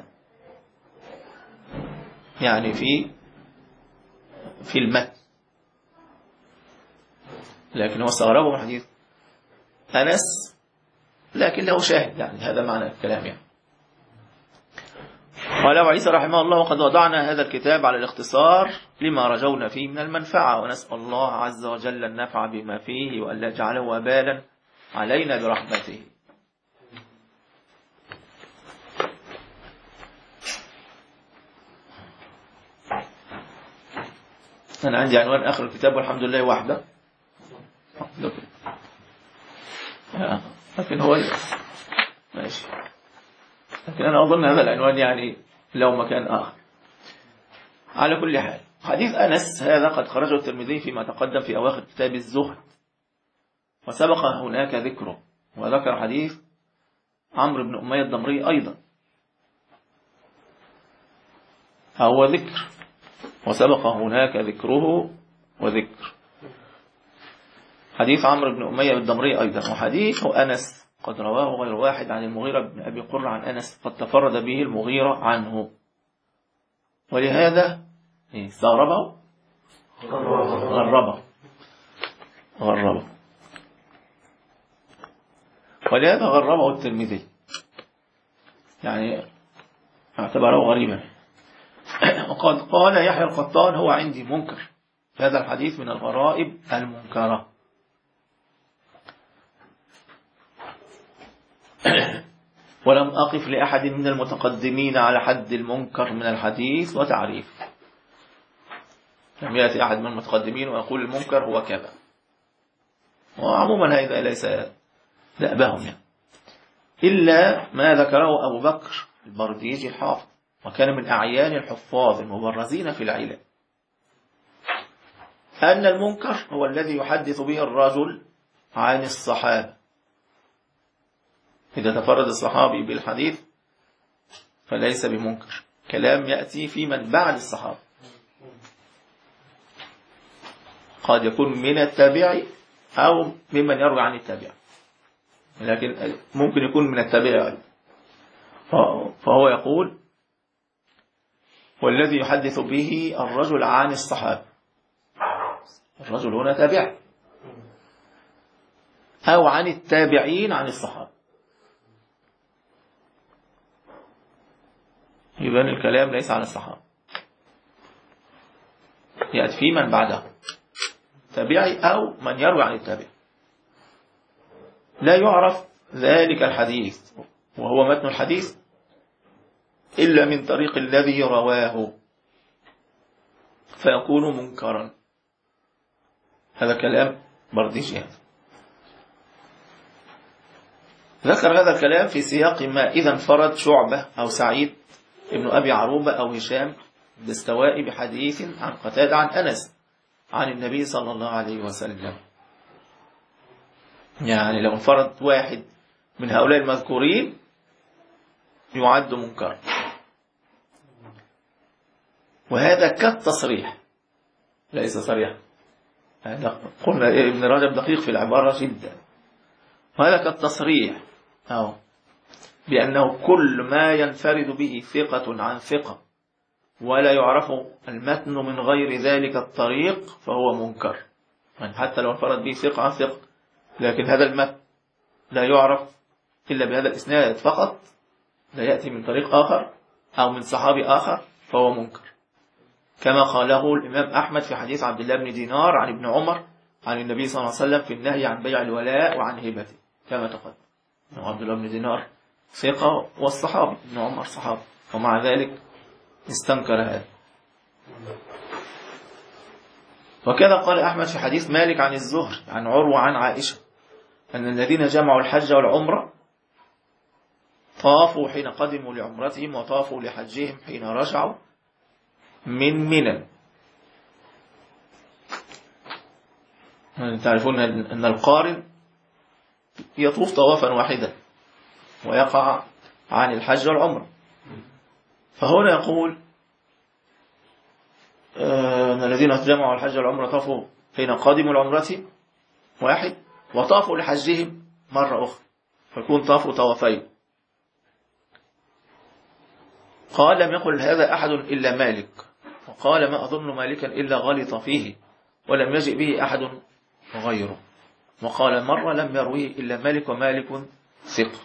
يعني في في المتن، لكن هو استغربه من حديث أنس لكن له شاهد، يعني هذا معنى الكلام يعني. قال أبو عيسى رحمه الله وقد وضعنا هذا الكتاب على الاختصار لما رجونا فيه من المنفعة، ونسأل الله عز وجل النفع بما فيه وألا يجعله وبالا علينا برحمته. أنا عندي عنوان آخر الكتاب والحمد لله وحده، لكن هو ماشي، لكن أنا أظن هذا العنوان يعني له مكان آخر. على كل حال حديث أنس هذا قد خرجه الترمذي فيما تقدم في أواخر كتاب الزهد، وسبق هناك ذكره، وذكر حديث عمرو بن أمية الضمري أيضا هو ذكر، وسبق هناك ذكره وذكر حديث عمرو بن أمية الضمري أيضا. وحديث أنس قد رواه غير واحد عن المغيرة بن أبي قرة عن أنس قد تفرد به المغيرة عنه، ولهذا استغربه غربه غربه ولهذا غربه الترمذي، يعني اعتبره غريبا. وقد قال يحيى القطان هو عندي منكر، هذا الحديث من الغرائب المنكرة. ولم أقف لأحد من المتقدمين على حد المنكر من الحديث وتعريف، لم يأتي أحد من المتقدمين ويقول المنكر هو كذا، وعموما هذا ليس دأبهم يعني. إلا ما ذكره أبو بكر البرديجي الحافظ، وكان من أعيان الحفاظ المبرزين في العلم، أن المنكر هو الذي يحدث به الرجل عن الصحابة. إذا تفرد الصحابي بالحديث فليس بمنكر، كلام يأتي في من بعد الصحابة، قد يكون من التابع أو ممن يروي عن التابع، لكن ممكن يكون من التابع. فهو يقول والذي يحدث به الرجل عن الصحابة، الرجل هنا تابع أو عن التابعين عن الصحابة، يبان الكلام ليس عن الصحابة، يأتي في من بعده تابعي أو من يروي عن التابع. لا يعرف ذلك الحديث وهو متن الحديث إلا من طريق الذي رواه، فيكون منكرا. هذا كلام برديجي. ذكر هذا الكلام في سياق ما إذا انفرد شعبة أو سعيد ابن أبي عروبة أو هشام الدستوائي بحديث عن قتادة عن أنس عن النبي صلى الله عليه وسلم. يعني لو انفرد واحد من هؤلاء المذكورين يعد منكر. وهذا كالتصريح ليس صريح. قلنا ابن رجب دقيق في العبارة جدا. وهذا كالتصريح أو بأنه كل ما ينفرد به ثقة عن ثقة ولا يعرف المتن من غير ذلك الطريق فهو منكر. يعني حتى لو انفرد به ثقة عن ثقة لكن هذا المتن لا يعرف إلا بهذا الإسناد فقط، لا يأتي من طريق آخر أو من صحابي آخر، فهو منكر. كما قاله الإمام أحمد في حديث عبد الله بن دينار عن ابن عمر عن النبي صلى الله عليه وسلم في النهي عن بيع الولاء وعن هبته كما تقدم. عبد الله بن دينار ثقة والصحابي ابن عمر صحابي، ومع ذلك استنكر هذا. وكذا قال أحمد في حديث مالك عن الزهري عن عروة عن عائشة أن الذين جمعوا الحج والعمرة طافوا حين قدموا لعمرتهم وطافوا لحجهم حين رجعوا من منى. تعرفون أن القارن يطوف طوافا واحدا ويقع عن الحج والعمرة. فهنا يقول أن الذين جمعوا الحج والعمرة طافوا حين قدموا لعمرتهم واحد وطافوا لحجهم مرة أخرى، فيكون طافوا طوافين. قال لم يقل هذا أحد إلا مالك، وقال ما أظن مالكا إلا غلط فيه ولم يجئ به أحد غيره، وقال مرة لم يرويه إلا مالك ومالك ثقة.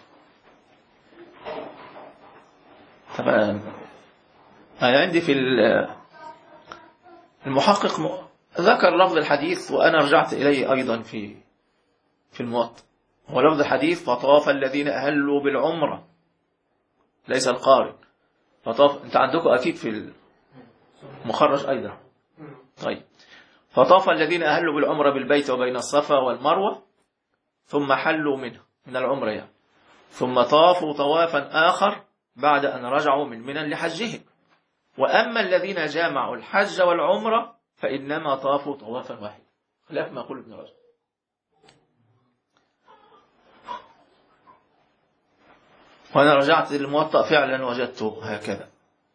طبعا أنا عندي في المحقق ذكر لفظ الحديث وأنا رجعت إليه أيضا في في الموطأ، هو لفظ الحديث فطاف الذين أهلوا بالعمرة ليس القارن. فطاف أنت عندكم أكيد في المخرج أيضا. طيب فطاف الذين أهلوا بالعمرة بالبيت وبين الصفا والمروة ثم حلوا منه من العمرة يعني. ثم طافوا طوافا آخر بعد أن رجعوا من منى لحجهم. وأما الذين جامعوا الحج والعمرة فإنما طافوا طوافا واحد، خلاف ما يقول ابن رجب. وأنا رجعت للموطأ فعلا وجدته هكذا.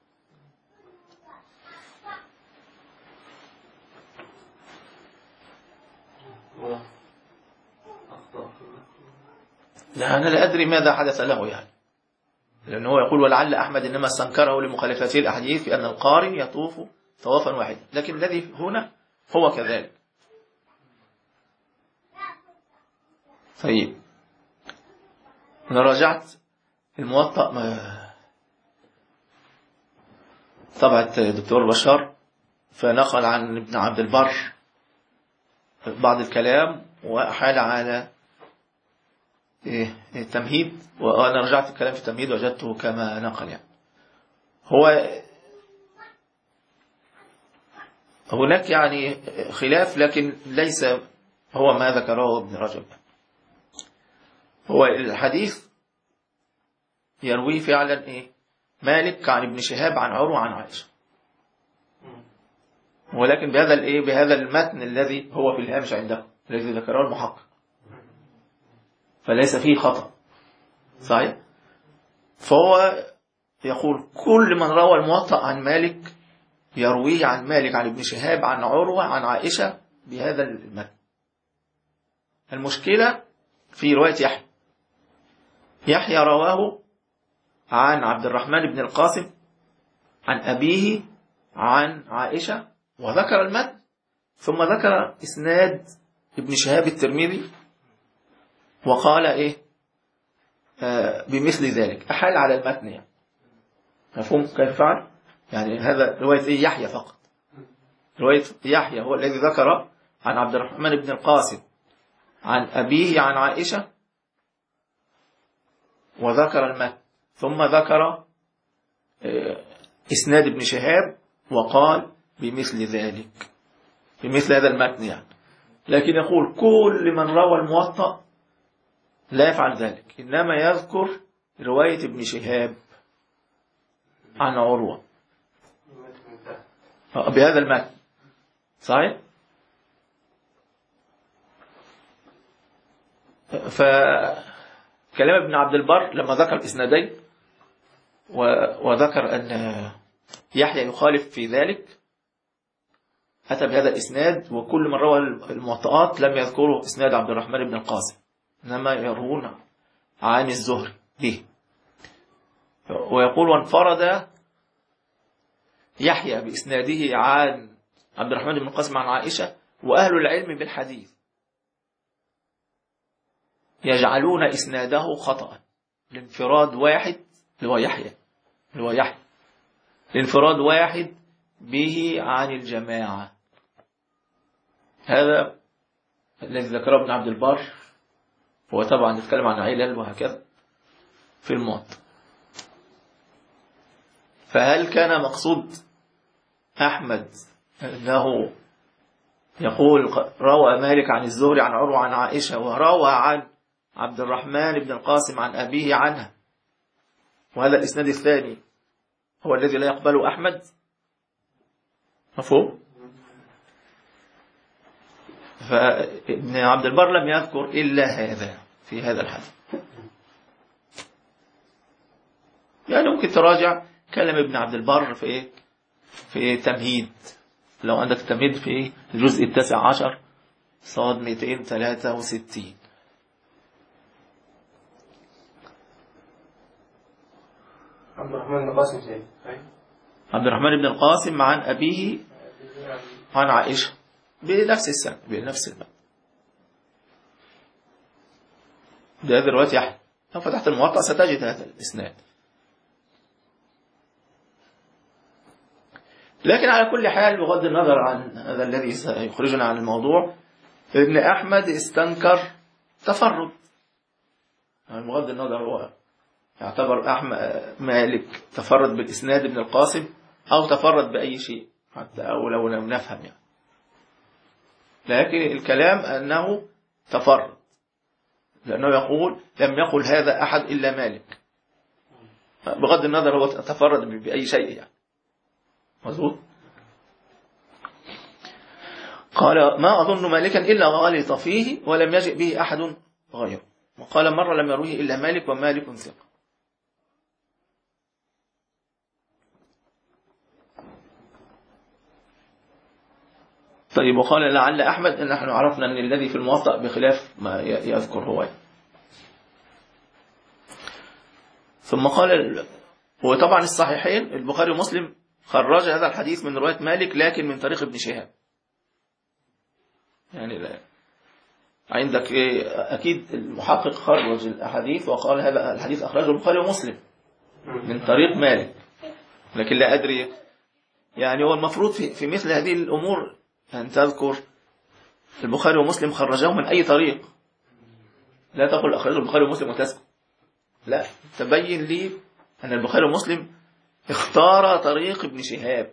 لا أنا لا أدري ماذا حدث له يعني، لأنه هو يقول ولعل أحمد إنما استنكره لمخالفته الأحاديث بأن القارن يطوف طوافا واحدا، لكن الذي هنا هو كذلك. طيب أنا راجعت الموطأ طبعة الدكتور بشار فنقل عن ابن عبد البر بعض الكلام وأحال على التمهيد، وأنا رجعت الكلام في التمهيد وجدته كما نقل يعني. هو هناك يعني خلاف لكن ليس هو ما ذكره ابن رجب. هو الحديث يرويه فعلا إيه مالك عن ابن شهاب عن عروة عن عائشة، ولكن بهذا الإيه بهذا المتن الذي هو في الهامش عنده الذي ذكره المحقق، فليس فيه خطأ صحيح. فهو يقول كل من روى الموطأ عن مالك يرويه عن مالك عن ابن شهاب عن عروة عن عائشة بهذا المتن. المشكلة في رواية يحيى. يحيى رواه عن عبد الرحمن بن القاسم عن أبيه عن عائشة وذكر المتن ثم ذكر إسناد ابن شهاب الترمذي وقال إيه آه بمثل ذلك، أحال على المتن يعني. مفهوم كيف فعل؟ يعني هذا رواية إيه يحيى فقط. رواية يحيى هو الذي ذكر عن عبد الرحمن بن القاسم عن أبيه عن عائشة وذكر المتن ثم ذكر إسناد ابن شهاب وقال بمثل ذلك، بمثل هذا المتن يعني. لكن يقول كل من روى الموطأ لا يفعل ذلك، إنما يذكر رواية ابن شهاب عن عروة بهذا المتن. صحيح؟ فكلام ابن عبد البر لما ذكر الإسنادين وذكر أن يحيى يخالف في ذلك أتى بهذا الإسناد، وكل من روى الموطئات لم يذكروا إسناد عبد الرحمن بن القاسم، إنما يروون عن الزهري به. ويقول وانفرد يحيى بإسناده عن عبد الرحمن بن القاسم عن عائشة، وأهل العلم بالحديث يجعلون إسناده خطأ لانفراد واحد اللي هو يحيى اللي هو يحيى لانفراد واحد به عن الجماعة. هذا الذي ذكره ابن عبد البر، هو طبعا يتكلم عن علل وهكذا في الموطأ. فهل كان مقصود أحمد أنه يقول روى مالك عن الزهري عن عروة عن عائشة، وروى عن عبد الرحمن بن القاسم عن أبيه عنها، وهذا الإسناد الثاني هو الذي لا يقبله أحمد؟ مفهوم؟ فابن عبد البر لم يذكر إلا هذا في هذا الحديث. يعني ممكن تراجع كلام ابن عبد البر في إيه؟ في تمهيد، لو عندك تمهيد في الجزء التاسع عشر صاد مئتين وثلاثة وستين. عبد الرحمن بن القاسم سيد عبد الرحمن بن القاسم عن أبيه عن عائشة بنفس السنة بنفس المعنى. ده هذه رواية يحيى، لو فتحت الموطأ ستجد هذا الإسناد. لكن على كل حال بغض النظر عن هذا الذي سيخرجنا عن الموضوع، ابن أحمد استنكر تفرد. يعني بغض النظر هو يعتبر أحمد مالك تفرد بالإسناد ابن القاسم أو تفرد بأي شيء حتى أو لو لم نفهم يعني. لكن الكلام أنه تفرد، لأنه يقول لم يقل هذا أحد إلا مالك، بغض النظر هو تفرد بأي شيء يعني. مظبوط. قال ما أظن مالكا إلا غلط فيه ولم يجئ به أحد غيره، وقال مرة لم يروه إلا مالك ومالك ثقة. طيب وقال لعل أحمد إن نحن عرفنا أن الذي في الموطأ بخلاف ما يذكر هو. ثم قال وطبعا الصحيحين البخاري ومسلم خرج هذا الحديث من رواية مالك لكن من طريق ابن شهاب. يعني لا عندك أكيد المحقق خرج الأحاديث وقال هذا الحديث أخرجه البخاري ومسلم من طريق مالك، لكن لا أدري يعني هو المفروض في, في مثل هذه الأمور أن تذكر البخاري ومسلم خرجه من أي طريق، لا تقول أخرجه البخاري ومسلم وتسكت، لا تبين لي أن البخاري ومسلم اختار طريق ابن شهاب.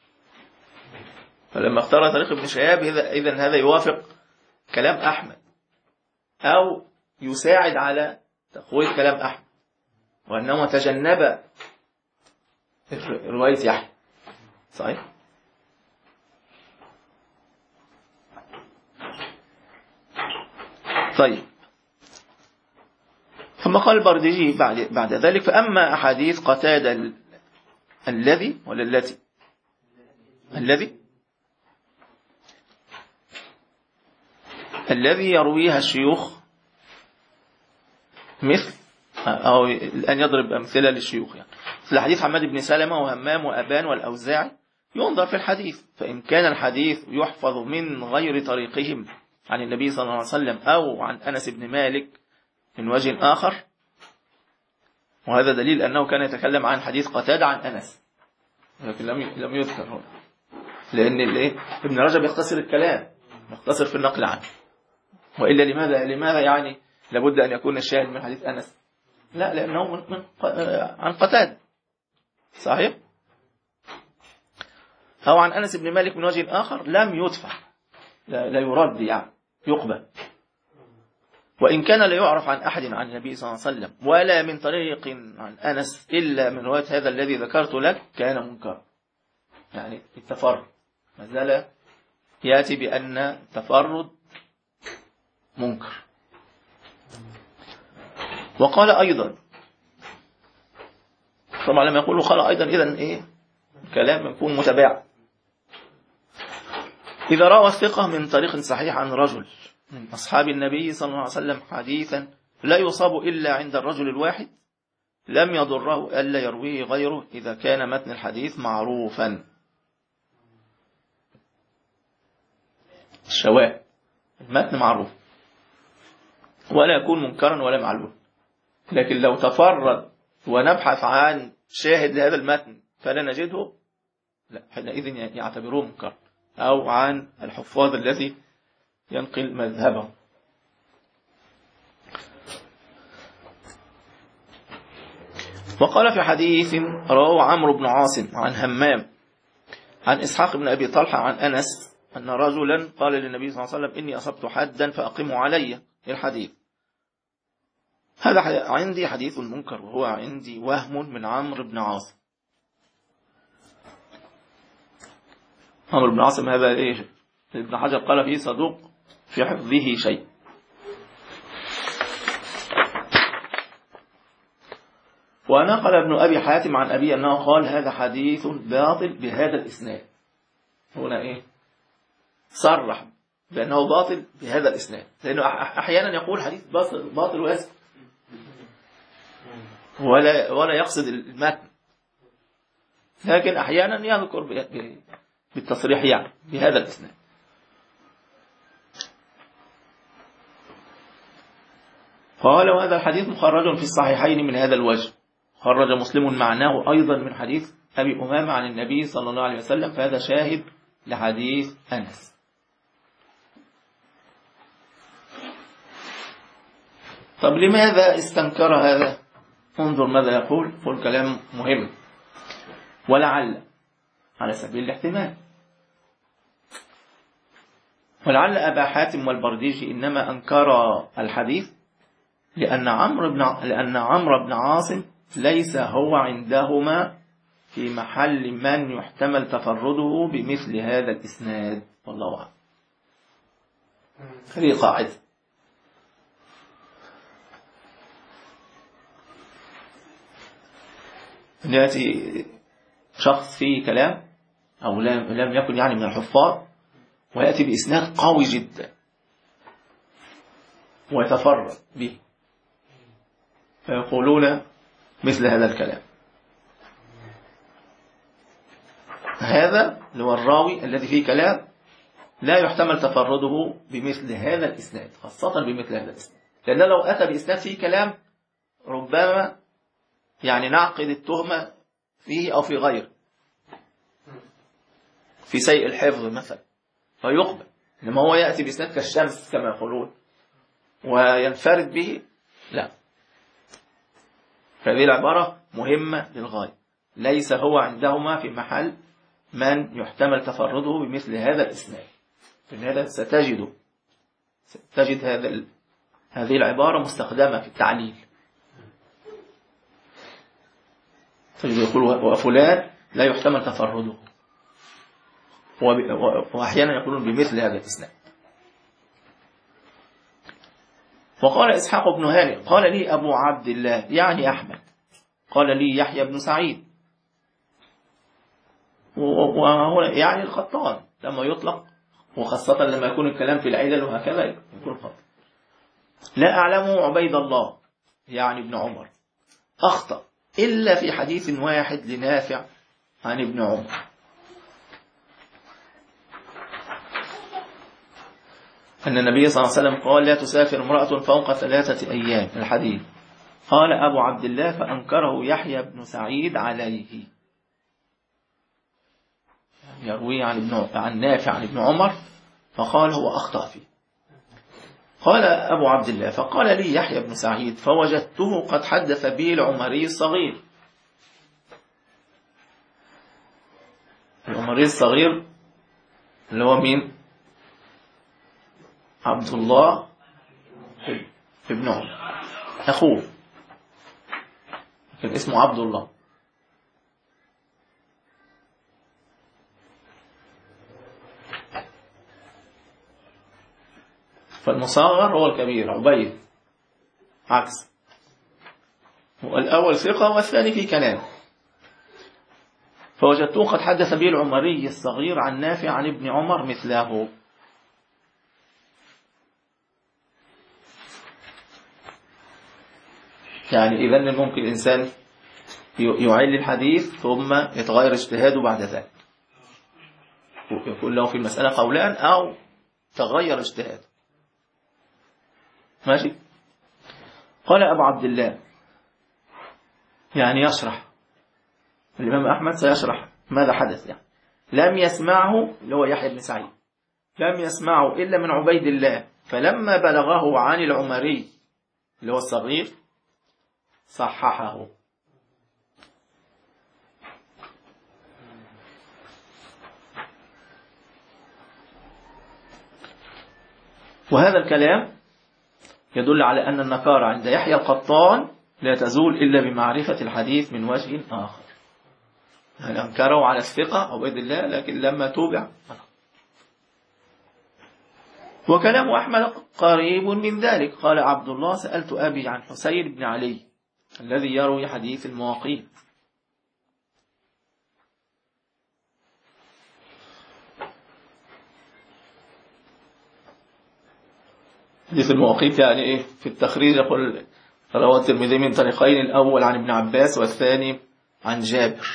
فلما اختار طريق ابن شهاب إذن هذا يوافق كلام أحمد أو يساعد على تقوية كلام أحمد، وأنه تجنب رواية يحيى. صحيح؟ طيب ثم قال البردجي بعد, بعد ذلك فأما أحاديث قتادة الذي ولا التي الذي الذي يرويها الشيوخ مثل أو أن يضرب أمثلة للشيوخ يعني في الحديث حماد بن سلمة وهمام وأبان والأوزاعي ينظر في الحديث، فإن كان الحديث يحفظ من غير طريقهم عن النبي صلى الله عليه وسلم أو عن أنس بن مالك من وجه آخر، وهذا دليل أنه كان يتكلم عن حديث قتادة عن أنس لكن لم لم يذكر هنا، لأن ابن رجب يختصر الكلام يختصر في النقل عنه، وإلا لماذا لماذا يعني لابد أن يكون الشاهد من حديث أنس؟ لا لأنه من عن قتادة. صحيح؟ أو عن أنس بن مالك من وجه آخر لم يدفع، لا, لا يرد يعني يقبل. وإن كان لا يعرف عن أحد عن النبي صلى الله عليه وسلم ولا من طريق عن أنس إلا من رواية هذا الذي ذكرت لك كان منكر. يعني التفرد ما زال يأتي بأن التفرد منكر. وقال أيضا، طبعا لما يقولوا قال أيضا إذن إيه كلام يكون متباع. إذا روى الثقة من طريق صحيح عن رجل من أصحاب النبي صلى الله عليه وسلم حديثا لا يصاب إلا عند الرجل الواحد لم يضره ألا يرويه غيره إذا كان متن الحديث معروفا. الشواهد المتن معروف ولا يكون منكرا ولا معلول. لكن لو تفرد ونبحث عن شاهد لهذا المتن فلا نجده، لا حينئذ يعتبروه منكر، أو عن الحفاظ الذي ينقل مذهبه. وقال في حديث رواه عمرو بن عاصم عن همام عن إسحاق بن أبي طلحة عن أنس أن رجلا قال للنبي صلى الله عليه وسلم إني أصبت حدا فأقموا علي الحديث. هذا عندي حديث منكر، وهو عندي وهم من عمرو بن عاصم. عمرو بن عاصم هذا إيه؟ ابن حجر قال فيه صدوق في حفظه شيء. ونقل ابن أبي حاتم عن أبي أنه قال هذا حديث باطل بهذا الإسناد. هنا إيه صرح بأنه باطل بهذا الإسناد، لأنه أحيانا يقول حديث باطل واسم ولا ولا يقصد المتن، لكن أحيانا يذكر بالتصريح يعني بهذا الإسناد. قال وهذا الحديث مخرج في الصحيحين من هذا الوجه، خرج مسلم معناه أيضا من حديث أبي أمامة عن النبي صلى الله عليه وسلم، فهذا شاهد لحديث أنس. طب لماذا استنكر هذا؟ انظر ماذا يقول، يقول كلام مهم. ولعل على سبيل الاحتمال، ولعل أبا حاتم والبرديجي إنما أنكر الحديث لأن عمرو بن لأن عمرو بن عاصم ليس هو عندهما في محل من يحتمل تفرده بمثل هذا الإسناد، والله أعلم. هذه قاعدة. يأتي شخص فيه كلام أو لم يكن يعني من الحفاظ ويأتي بإسناد قوي جدا ويتفرد به، فيقولون مثل هذا الكلام. هذا هو الراوي الذي فيه كلام لا يحتمل تفرده بمثل هذا الإسناد، خاصة بمثل هذا الإسناد، لأن لو أتى بإسناد فيه كلام ربما يعني نعقد التهمة فيه أو في غيره، في سيء الحفظ مثلا فيقبل. لما هو يأتي بإسناد كالشمس كما يقولون وينفرد به، لا. هذه العبارة مهمة للغاية، ليس هو عندهما في محل من يحتمل تفرده بمثل هذا الإسناد. لهذا ستجد ستجد هذا هذه العبارة مستخدمة في التعليل، تجد يقول وفلان لا يحتمل تفرده، وأحيانا يقولون بمثل هذا الإسناد. وقال إسحاق بن هانئ قال لي أبو عبد الله يعني أحمد قال لي يحيى بن سعيد، وهنا يعني الخطان لما يطلق، وخاصة لما يكون الكلام في العلل وهكذا يكون خطأ. لا أعلم عبيد الله يعني ابن عمر أخطأ إلا في حديث واحد لنافع عن ابن عمر، أن النبي صلى الله عليه وسلم قال لا تسافر امرأة فوق ثلاثة أيام، الحديث. قال أبو عبد الله فأنكره يحيى بن سعيد عليه، يروي عن ابن عن نافع عن ابن عمر فقال هو أخطأ فيه. قال أبو عبد الله فقال لي يحيى بن سعيد فوجدته قد حدث به العمري الصغير. العمري العمري الصغير اللي هو مين؟ عبد الله ابن عمر أخوه، كان اسمه عبد الله. فالمصغر هو الكبير عبيد، عكس، هو الأول ثقة والثاني في كلام. فوجدته قد حدث به العمري الصغير عن نافع عن ابن عمر مثله. يعني إذن ممكن الإنسان يعل الحديث ثم يتغير اجتهاده بعد ذلك، يكون له في المسألة قولان أو تغير اجتهاده. ماشي. قال أبو عبد الله، يعني يشرح الإمام أحمد سيشرح ماذا حدث. يعني لم يسمعه اللي هو يحيى بن سعيد، لم يسمعه إلا من عبيد الله، فلما بلغه عن العمري اللي هو الصغير صححه. وهذا الكلام يدل على أن النكارة عند يحيى القطان لا تزول إلا بمعرفة الحديث من وجه آخر. يعني أنكروا على الثقة عبيد الله، لكن لما توبع. وكلام أحمد قريب من ذلك. قال عبد الله سألت أبي عن حسين بن علي الذي يروي حديث المواقيت. حديث المواقيت يعني إيه؟ في التخريج يقول رواه الترمذي من طريقين، الأول عن ابن عباس والثاني عن جابر.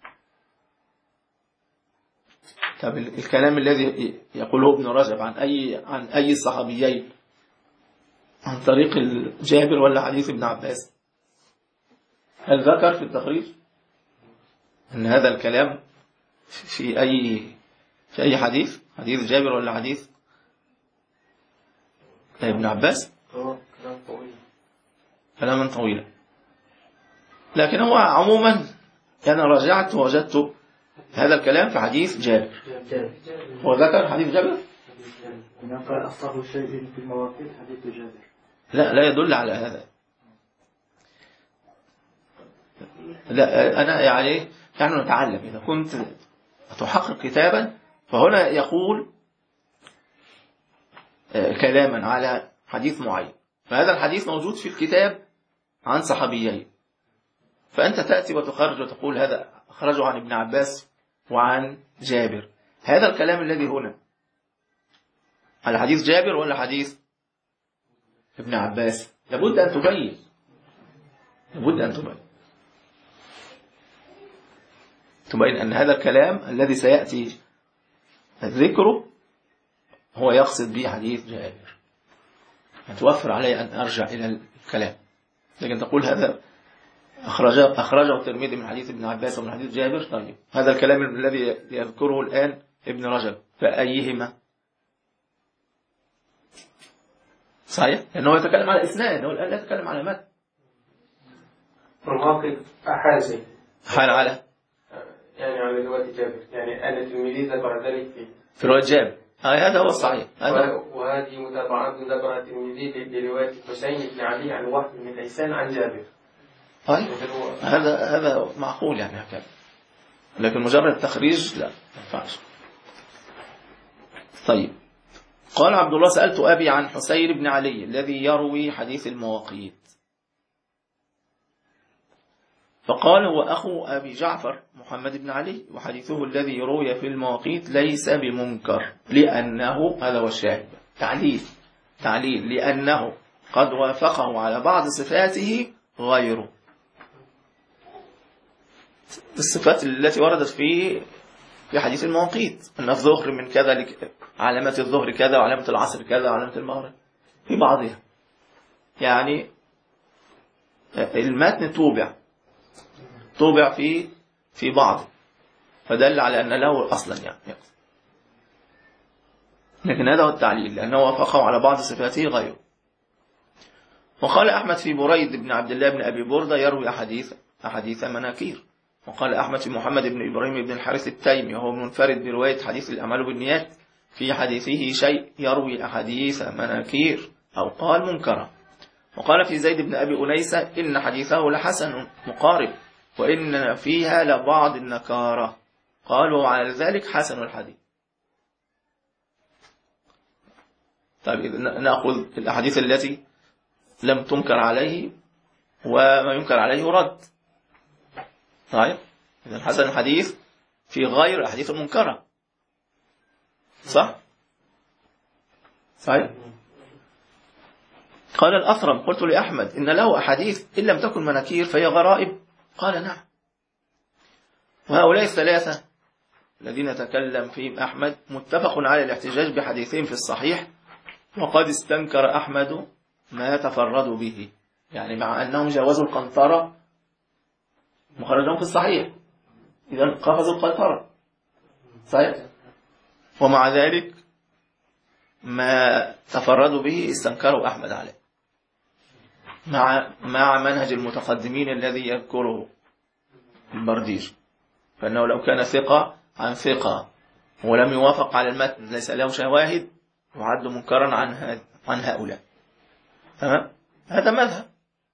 طب الكلام الذي يقوله ابن رجب عن أي عن أي الصحابيين عن طريق جابر ولا حديث ابن عباس؟ هل ذكر في التخريج أن هذا الكلام في أي في أي حديث؟ حديث جابر ولا حديث ابن عباس؟ كلام طويل، كلاما طويلا. لكن هو عموما أنا رجعت ووجدت هذا الكلام في حديث جابر. هو ذكر حديث جابر؟ قال أصح شيء في المواقيت حديث جابر. لا لا يدل على هذا. لا أنا يعني نحن نتعلم. إذا كنت تحقق كتابا فهنا يقول كلاما على حديث معين، فهذا الحديث موجود في الكتاب عن صحابيين، فأنت تأتي وتخرج وتقول هذا أخرجه عن ابن عباس وعن جابر. هذا الكلام الذي هنا على حديث جابر ولا حديث ابن عباس؟ لابد أن تبين، لابد أن تبين تبين أن هذا الكلام الذي سيأتي ذكره هو يقصد به حديث جابر. توفر علي أن أرجع إلى الكلام، لكن تقول هذا أخرجه أخرجه الترمذي من حديث ابن عباس ومن حديث جابر. طيب هذا الكلام الذي يذكره الآن ابن رجب فأيهما صحيح؟ لأنه يتكلم على إسناد، هو الآن لا يتكلم على متن. المواقف أحازي حال على يعني على رواية جابر، يعني أن الترمذي ذكر ذلك في في رواية جابر. هذا هو الصحيح. وهذه متابعات ذكرها الترمذي لرواية حسين بن علي عن وهب بن كيسان عن جابر. طيب هذا هذا معقول يعني هكذا، لكن مجرد تخريج لا ما ينفعش. طيب قال عبد الله سألت أبي عن حسين بن علي الذي يروي حديث المواقيت، فقال هو أخو أبي جعفر محمد بن علي، وحديثه الذي روي في المواقيت ليس بمنكر لأنه، هذا هو الشاهد، تعليل تعليل لأنه قد وافقه على بعض صفاته غيره، الصفات التي وردت في في حديث المواقيت، أن الظهر من كذا لك... علامة الظهر كذا وعلامة العصر كذا وعلامة المغرب في بعضها، يعني المتن توبع توبع في في بعض، فدل على أن له أصلا يعني. لكن هذا هو التعليل لأنه وافقه على بعض صفاته غيره. وقال أحمد في بريد بن عبد الله بن أبي بردة يروي أحاديث أحاديث مناكير، وقال أحمد في محمد بن إبراهيم بن الحارث التيمي وهو منفرد برواية حديث الأعمال بالنيات في حديثه شيء يروي أحاديث مناكير أو قال منكرا. وقال في زيد بن أبي أنيسة إن حديثه لحسن مقارب وإن فيها لبعض النكارة، قالوا على ذلك حسن الحديث. طيب نأخذ الأحاديث التي لم تنكر عليه وما ينكر عليه يرد. طيب إذن حسن الحديث في غير الأحاديث المنكرة، صح؟ صحيح. قال الأثرم قلت لأحمد إن له أحاديث إن لم تكن مناكير فهي غرائب، قال نعم. وهؤلاء الثلاثة الذين تكلم فيهم أحمد متفق على الاحتجاج بحديثين في الصحيح، وقد استنكر أحمد ما تفردوا به، يعني مع أنهم جاوزوا القنطرة مخرجهم في الصحيح، إذن قفزوا القنطرة صحيح، ومع ذلك ما تفردوا به استنكروا أحمد عليه مع مع منهج المتقدمين الذي يذكره البرديج، فإنه لو كان ثقة عن ثقة ولم يوافق على المتن ليس له شواهد يعد منكرا عن عن هؤلاء. تمام؟ هذا مذهب.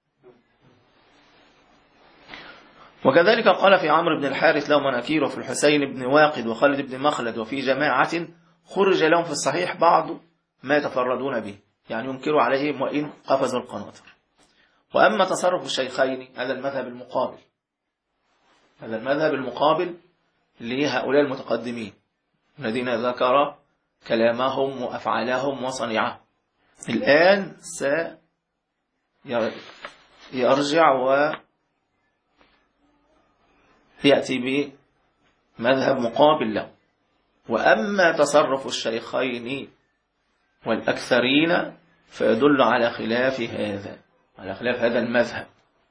وكذلك قال في عمرو بن الحارث له مناكير، وفي الحسين بن واقد وخالد بن مخلد وفي جماعة خرج لهم في الصحيح بعض ما يتفردون به، يعني ينكروا عليهم وإن قفزوا القناطر. وأما تصرف الشيخين هذا المذهب المقابل، هذا المذهب المقابل لهؤلاء المتقدمين الذين ذكر كلامهم وأفعالهم وصنيعهم. الآن سيرجع ويأتي بمذهب مقابل له. وأما تصرف الشيخين والأكثرين فيدل على خلاف هذا، على خلاف هذا المذهب.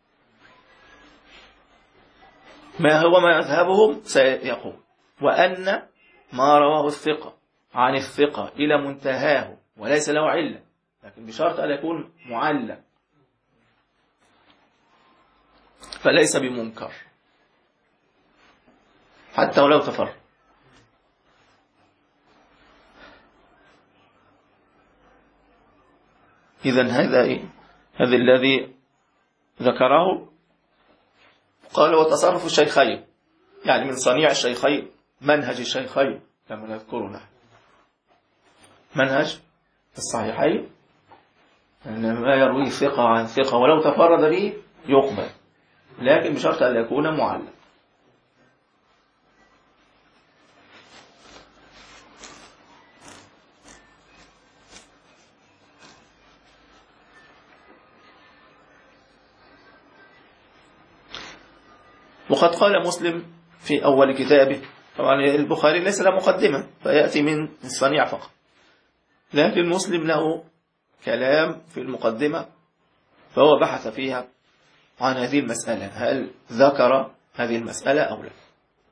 ما هو مذهبهم سيقول وأن ما رواه الثقة عن الثقة إلى منتهاه وليس له علة، لكن بشرط أن يكون معلم فليس بمنكر حتى ولو تفرد. إذن هذا إيه؟ هذا الذي ذكره. قال وتصرف الشيخين يعني من صنيع الشيخين، منهج الشيخين كما نذكره نحن، منهج الصحيحين أن ما يروي ثقة عن ثقة ولو تفرد به يقبل، لكن بشرط أن يكون معلم. وقد قال مسلم في أول كتابه، طبعا البخاري ليس له مقدمة فيأتي من الصنيع فقط، لكن مسلم له كلام في المقدمة فهو بحث فيها عن هذه المسألة، هل ذكر هذه المسألة أو لا.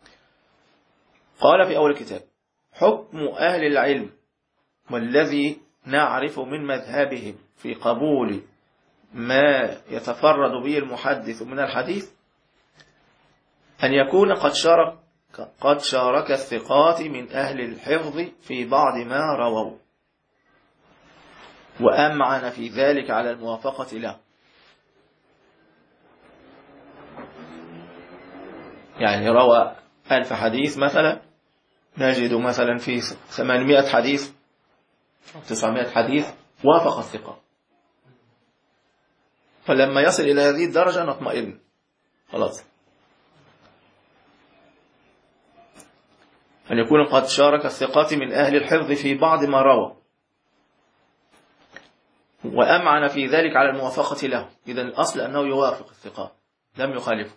قال في أول كتاب حكم أهل العلم والذي نعرف من مذهبهم في قبول ما يتفرد به المحدث من الحديث أن يكون قد شارك قد شارك الثقات من أهل الحفظ في بعض ما رووا وأمعن في ذلك على الموافقة له. يعني روى ألف حديث مثلا، نجد مثلا في ثمانمائة حديث أو تسعمائة حديث وافق الثقة، فلما يصل إلى هذه الدرجة نطمئن خلاص. أن يكون قد شارك الثقات من أهل الحفظ في بعض ما روى وأمعن في ذلك على الموافقة له. إذن الأصل أنه يوافق الثقات لم يخالفه.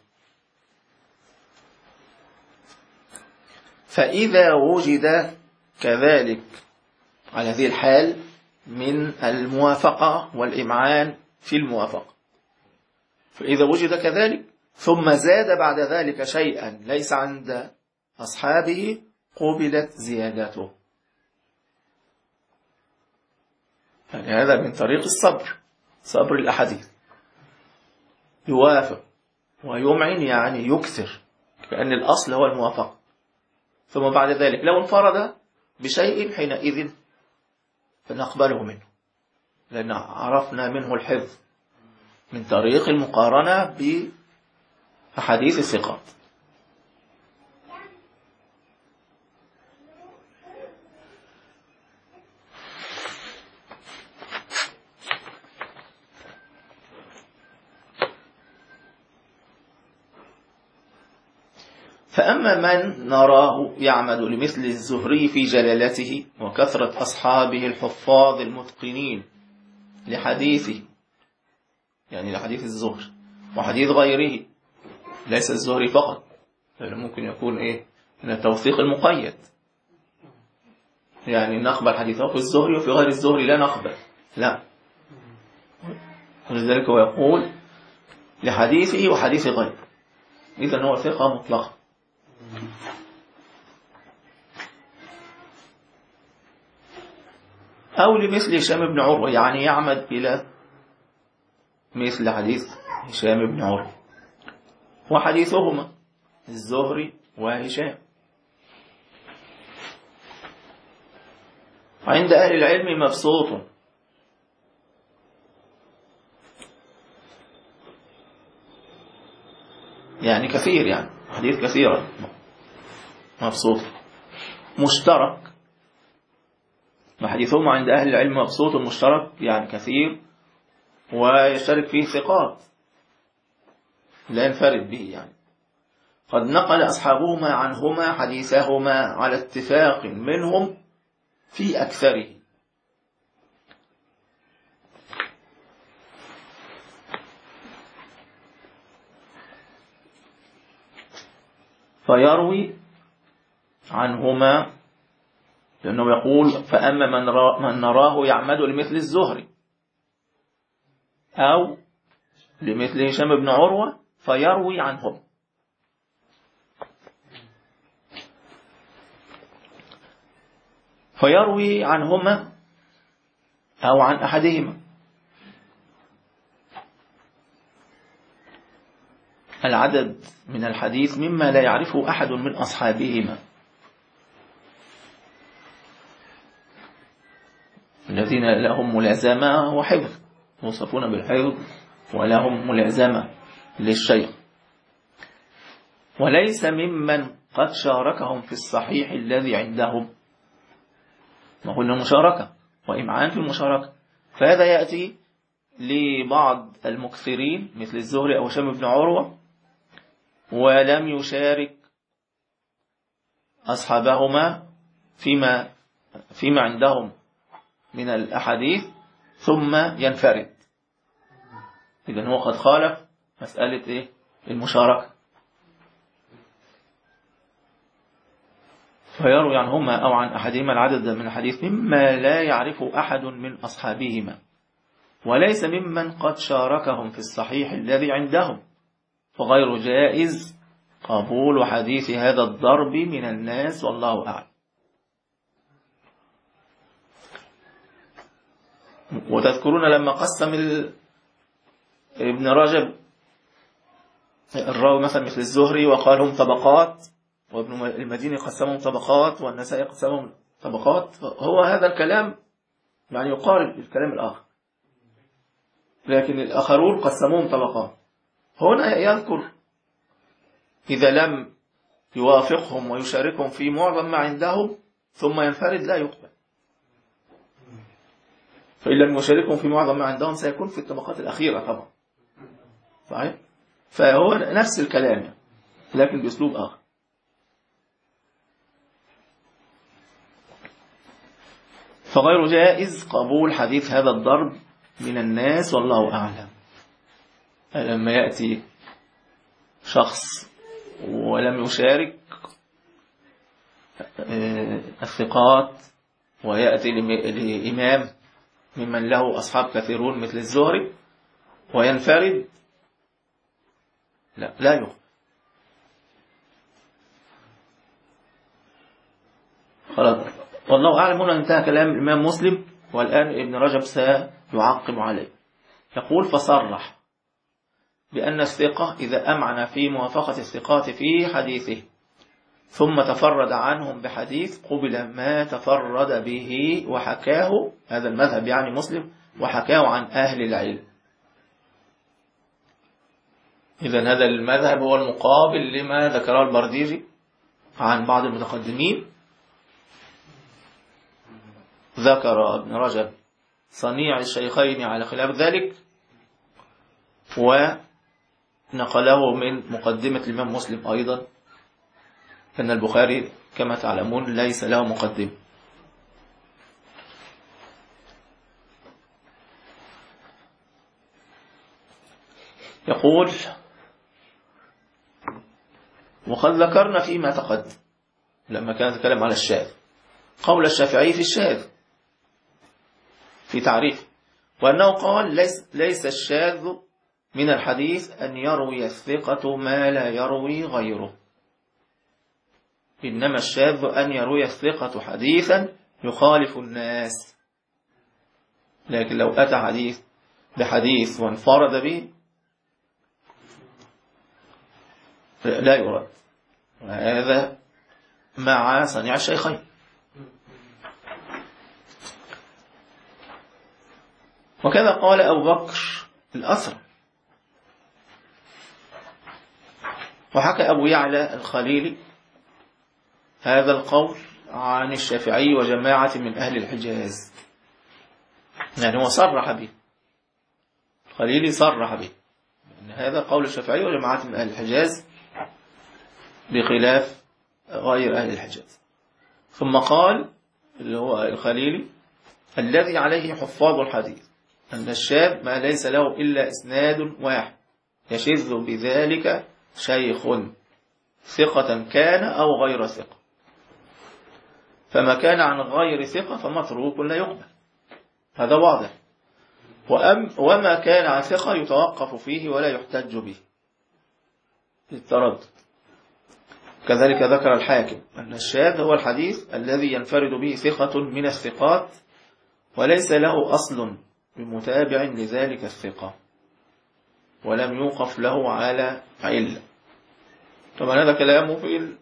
فإذا وجد كذلك على هذه الحال من الموافقة والإمعان في الموافقة، فإذا وجد كذلك ثم زاد بعد ذلك شيئا ليس عند أصحابه قبلت زيادته. يعني هذا من طريق الصبر، صبر الأحاديث، يوافق ويمعن يعني يكثر لأن الأصل هو الموافقة. ثم بعد ذلك لو انفرد بشيء حينئذ فنقبله منه، لأن عرفنا منه الحفظ من طريق المقارنة بأحاديث الثقات. فأما من نراه يعمد لمثل الزهري في جلالته وكثرة أصحابه الحفاظ المتقنين لحديثه، يعني لحديث الزهري وحديث غيره، ليس الزهري فقط، لأنه ممكن يكون إيه من التوثيق المقيد، يعني نقبل حديثه في الزهري وفي غير الزهري لا نقبل، لا. ولذلك هو يقول لحديثه وحديث غيره، إذن هو ثقة مطلقة. أو لمثل هشام بن عروة، يعني يعمد إلى مثل حديث هشام بن عروة وحديثهما الزهري وهشام. عند أهل العلم مبسوط، يعني كثير، يعني حديث كثيرا مبسوط مشترك، وحديثهما عند أهل العلم مبسوط مشترك، يعني كثير ويشترك فيه ثقات لا ينفرد به، يعني قد نقل أصحابهما عنهما حديثهما على اتفاق منهم في أكثره. فيروي عنهما، لأنه يقول فأما من, من نراه يعمد لمثل الزهري أو لمثل هشام بن عروة فيروي عنهم. فيروي عنهما أو عن أحدهما العدد من الحديث مما لا يعرفه أحد من أصحابهما الذين لهم ملازمة وحفظ، موصفون بالحفظ ولهم ملازمة للشيخ، وليس ممن قد شاركهم في الصحيح الذي عندهم. ما قلنا مشاركة وإمعان في المشاركة، فهذا يأتي لبعض المكثرين مثل الزهري أو هشام بن عروة ولم يشارك أصحابهما فيما فيما عندهم من الأحاديث ثم ينفرد، إذن هو قد خالف مسألة إيه؟ المشاركة. فيروي عنهما أو عن أحدهما العدد من الحديث مما لا يعرف أحد من أصحابهما، وليس ممن قد شاركهم في الصحيح الذي عندهم، فغير جائز قبول حديث هذا الضرب من الناس والله أعلم. وتذكرون لما قسم ابن رجب الراوي مثلا مثل الزهري وقال هم طبقات، وابن المديني قسمهم طبقات، والنسائي قسمهم طبقات، هو هذا الكلام يعني يقارب الكلام الآخر، لكن الآخرون قسموهم طبقات. هنا يذكر إذا لم يوافقهم ويشاركهم في معظم ما عندهم ثم ينفرد لا يقبل، فإن لم يشاركهم في معظم ما عندهم سيكون في الطبقات الأخيرة طبعا، صحيح؟ فهو نفس الكلام لكن بأسلوب آخر. فغير جائز قبول حديث هذا الضرب من الناس والله أعلم. لما يأتي شخص ولم يشارك الثقات ويأتي لإمام ممن له أصحاب كثيرون مثل الزهري وينفرد لا لا يقبل. خلاص، والله أعلم. هنا انتهى كلام الإمام مسلم، والآن ابن رجب سيعقب عليه. يقول فصرح بأن الثقة إذا أمعن في موافقة الثقات في حديثه ثم تفرد عنهم بحديث قبل ما تفرد به وحكاه، هذا المذهب يعني مسلم، وحكاه عن أهل العلم. إذن هذا المذهب هو المقابل لما ذكره البرديجي عن بعض المتقدمين. ذكر ابن رجب صنيع الشيخين على خلاف ذلك، ونقله من مقدمة الإمام مسلم أيضا أن البخاري كما تعلمون ليس له مقدمة. يقول: وقد ذكرنا فيما تقدم لما كان يتكلم على الشاذ قول الشافعي في الشاذ في تعريف، وأنه قال ليس, ليس الشاذ من الحديث أن يروي الثقة ما لا يروي غيره، إنما الشاذ أن يروي الثقة حديثا يخالف الناس. لكن لو أتى حديث بحديث وانفرد به لا يرد، وهذا مع صنيع الشيخين. وكذا قال أبو بكر الأسرم. وحكى أبو يعلى الخليلي هذا القول عن الشافعي وجماعة من أهل الحجاز، يعني هو صرح به، الخليلي صرح به أن هذا قول الشافعي وجماعة من أهل الحجاز بخلاف غير أهل الحجاز. ثم قال اللي هو الخليلي: الذي عليه حفاظ الحديث أن الشاذ ما ليس له إلا إسناد واحد يشذ بذلك شيخ ثقة كان أو غير ثقة، فما كان عن غير ثقة فمتروك لا يقبل، هذا واضح. وأم وما كان عن ثقة يتوقف فيه ولا يحتج به للتردد. كذلك ذكر الحاكم أن الشاذ هو الحديث الذي ينفرد به ثقة من الثقات وليس له أصل بمتابع لذلك الثقة ولم يوقف له على علة. طبعا هذا كلامه في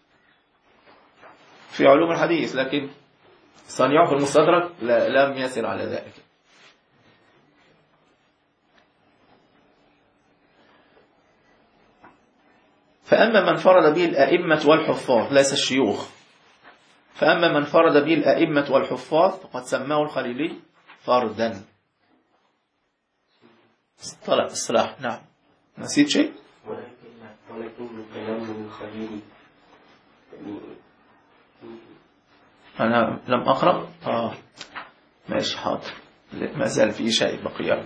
في علوم الحديث، لكن صنيعه في المستدرك لم يسر على ذلك. فأما من فرد به الأئمة والحفاظ ليس الشيوخ، فأما من فرد به الأئمة والحفاظ فقد سماه الخليلي فردا. طلع الصلاح. نعم، نسيت شيء؟ ولكن ولكن كلام الخليلي أنا لم أقرأ. آه ماشي حاضر، ما زال في شيء بقي.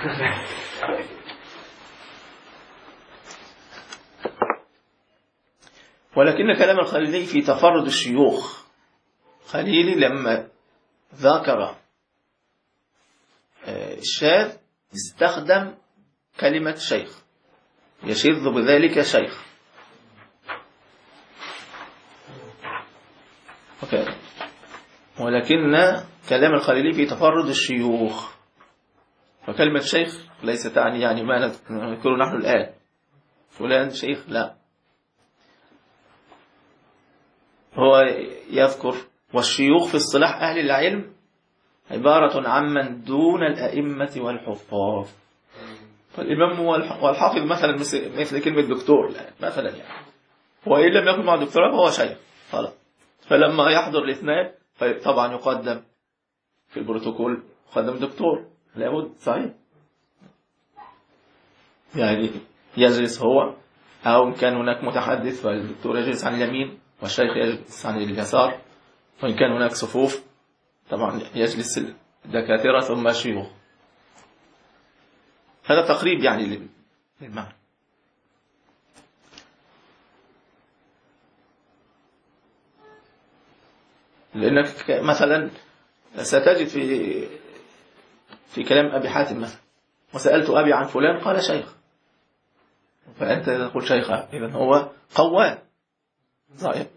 ولكن كلام الخليلي في تفرد الشيوخ. خليلي لما ذكر الشاذ استخدم كلمة شيخ يشذ بذلك شيخ. okay. ولكن كلام الخليلي في تفرد الشيوخ، فكلمة شيخ ليس تعني يعني ما نذكره نحن الآن فلان شيخ، لا، هو يذكر. والشيوخ في اصطلاح أهل العلم عبارة عمن دون الأئمة والحفاظ. فالإمام والحافظ مثلا مثل كلمة دكتور مثلا، يعني وإن لم يكن مع دكتوراه فهو شيخ خلاص. فلما يحضر الاثنين طبعا يقدم في البروتوكول يقدم دكتور، لابد صحيح، يعني يجلس هو، أو إن كان هناك متحدث فالدكتور يجلس عن اليمين والشيخ يجلس عن اليسار، وإن كان هناك صفوف طبعا يجلس الدكاترة ثم الشيوخ. هذا تقريب يعني للمعنى. لأنك مثلا ستجد في في كلام أبي حاتم مثلا: وسألت أبي عن فلان قال شيخ، فأنت تقول شيخ، إذن هو قوام صحيح.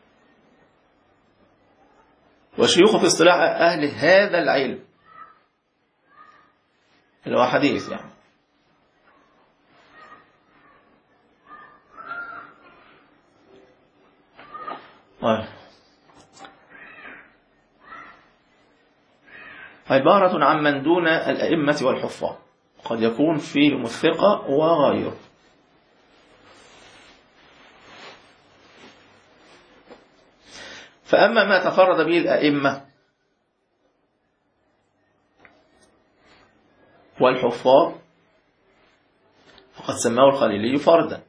والشيوخ في اصطلاح أهل هذا العلم اللي هو حديث يعني. عبارة عن من دون الأئمة والحفاظ، قد يكون فيهم الثقة وغيره. فأما ما تفرد به الأئمة والحفاظ فقد سماه الخليلي فردا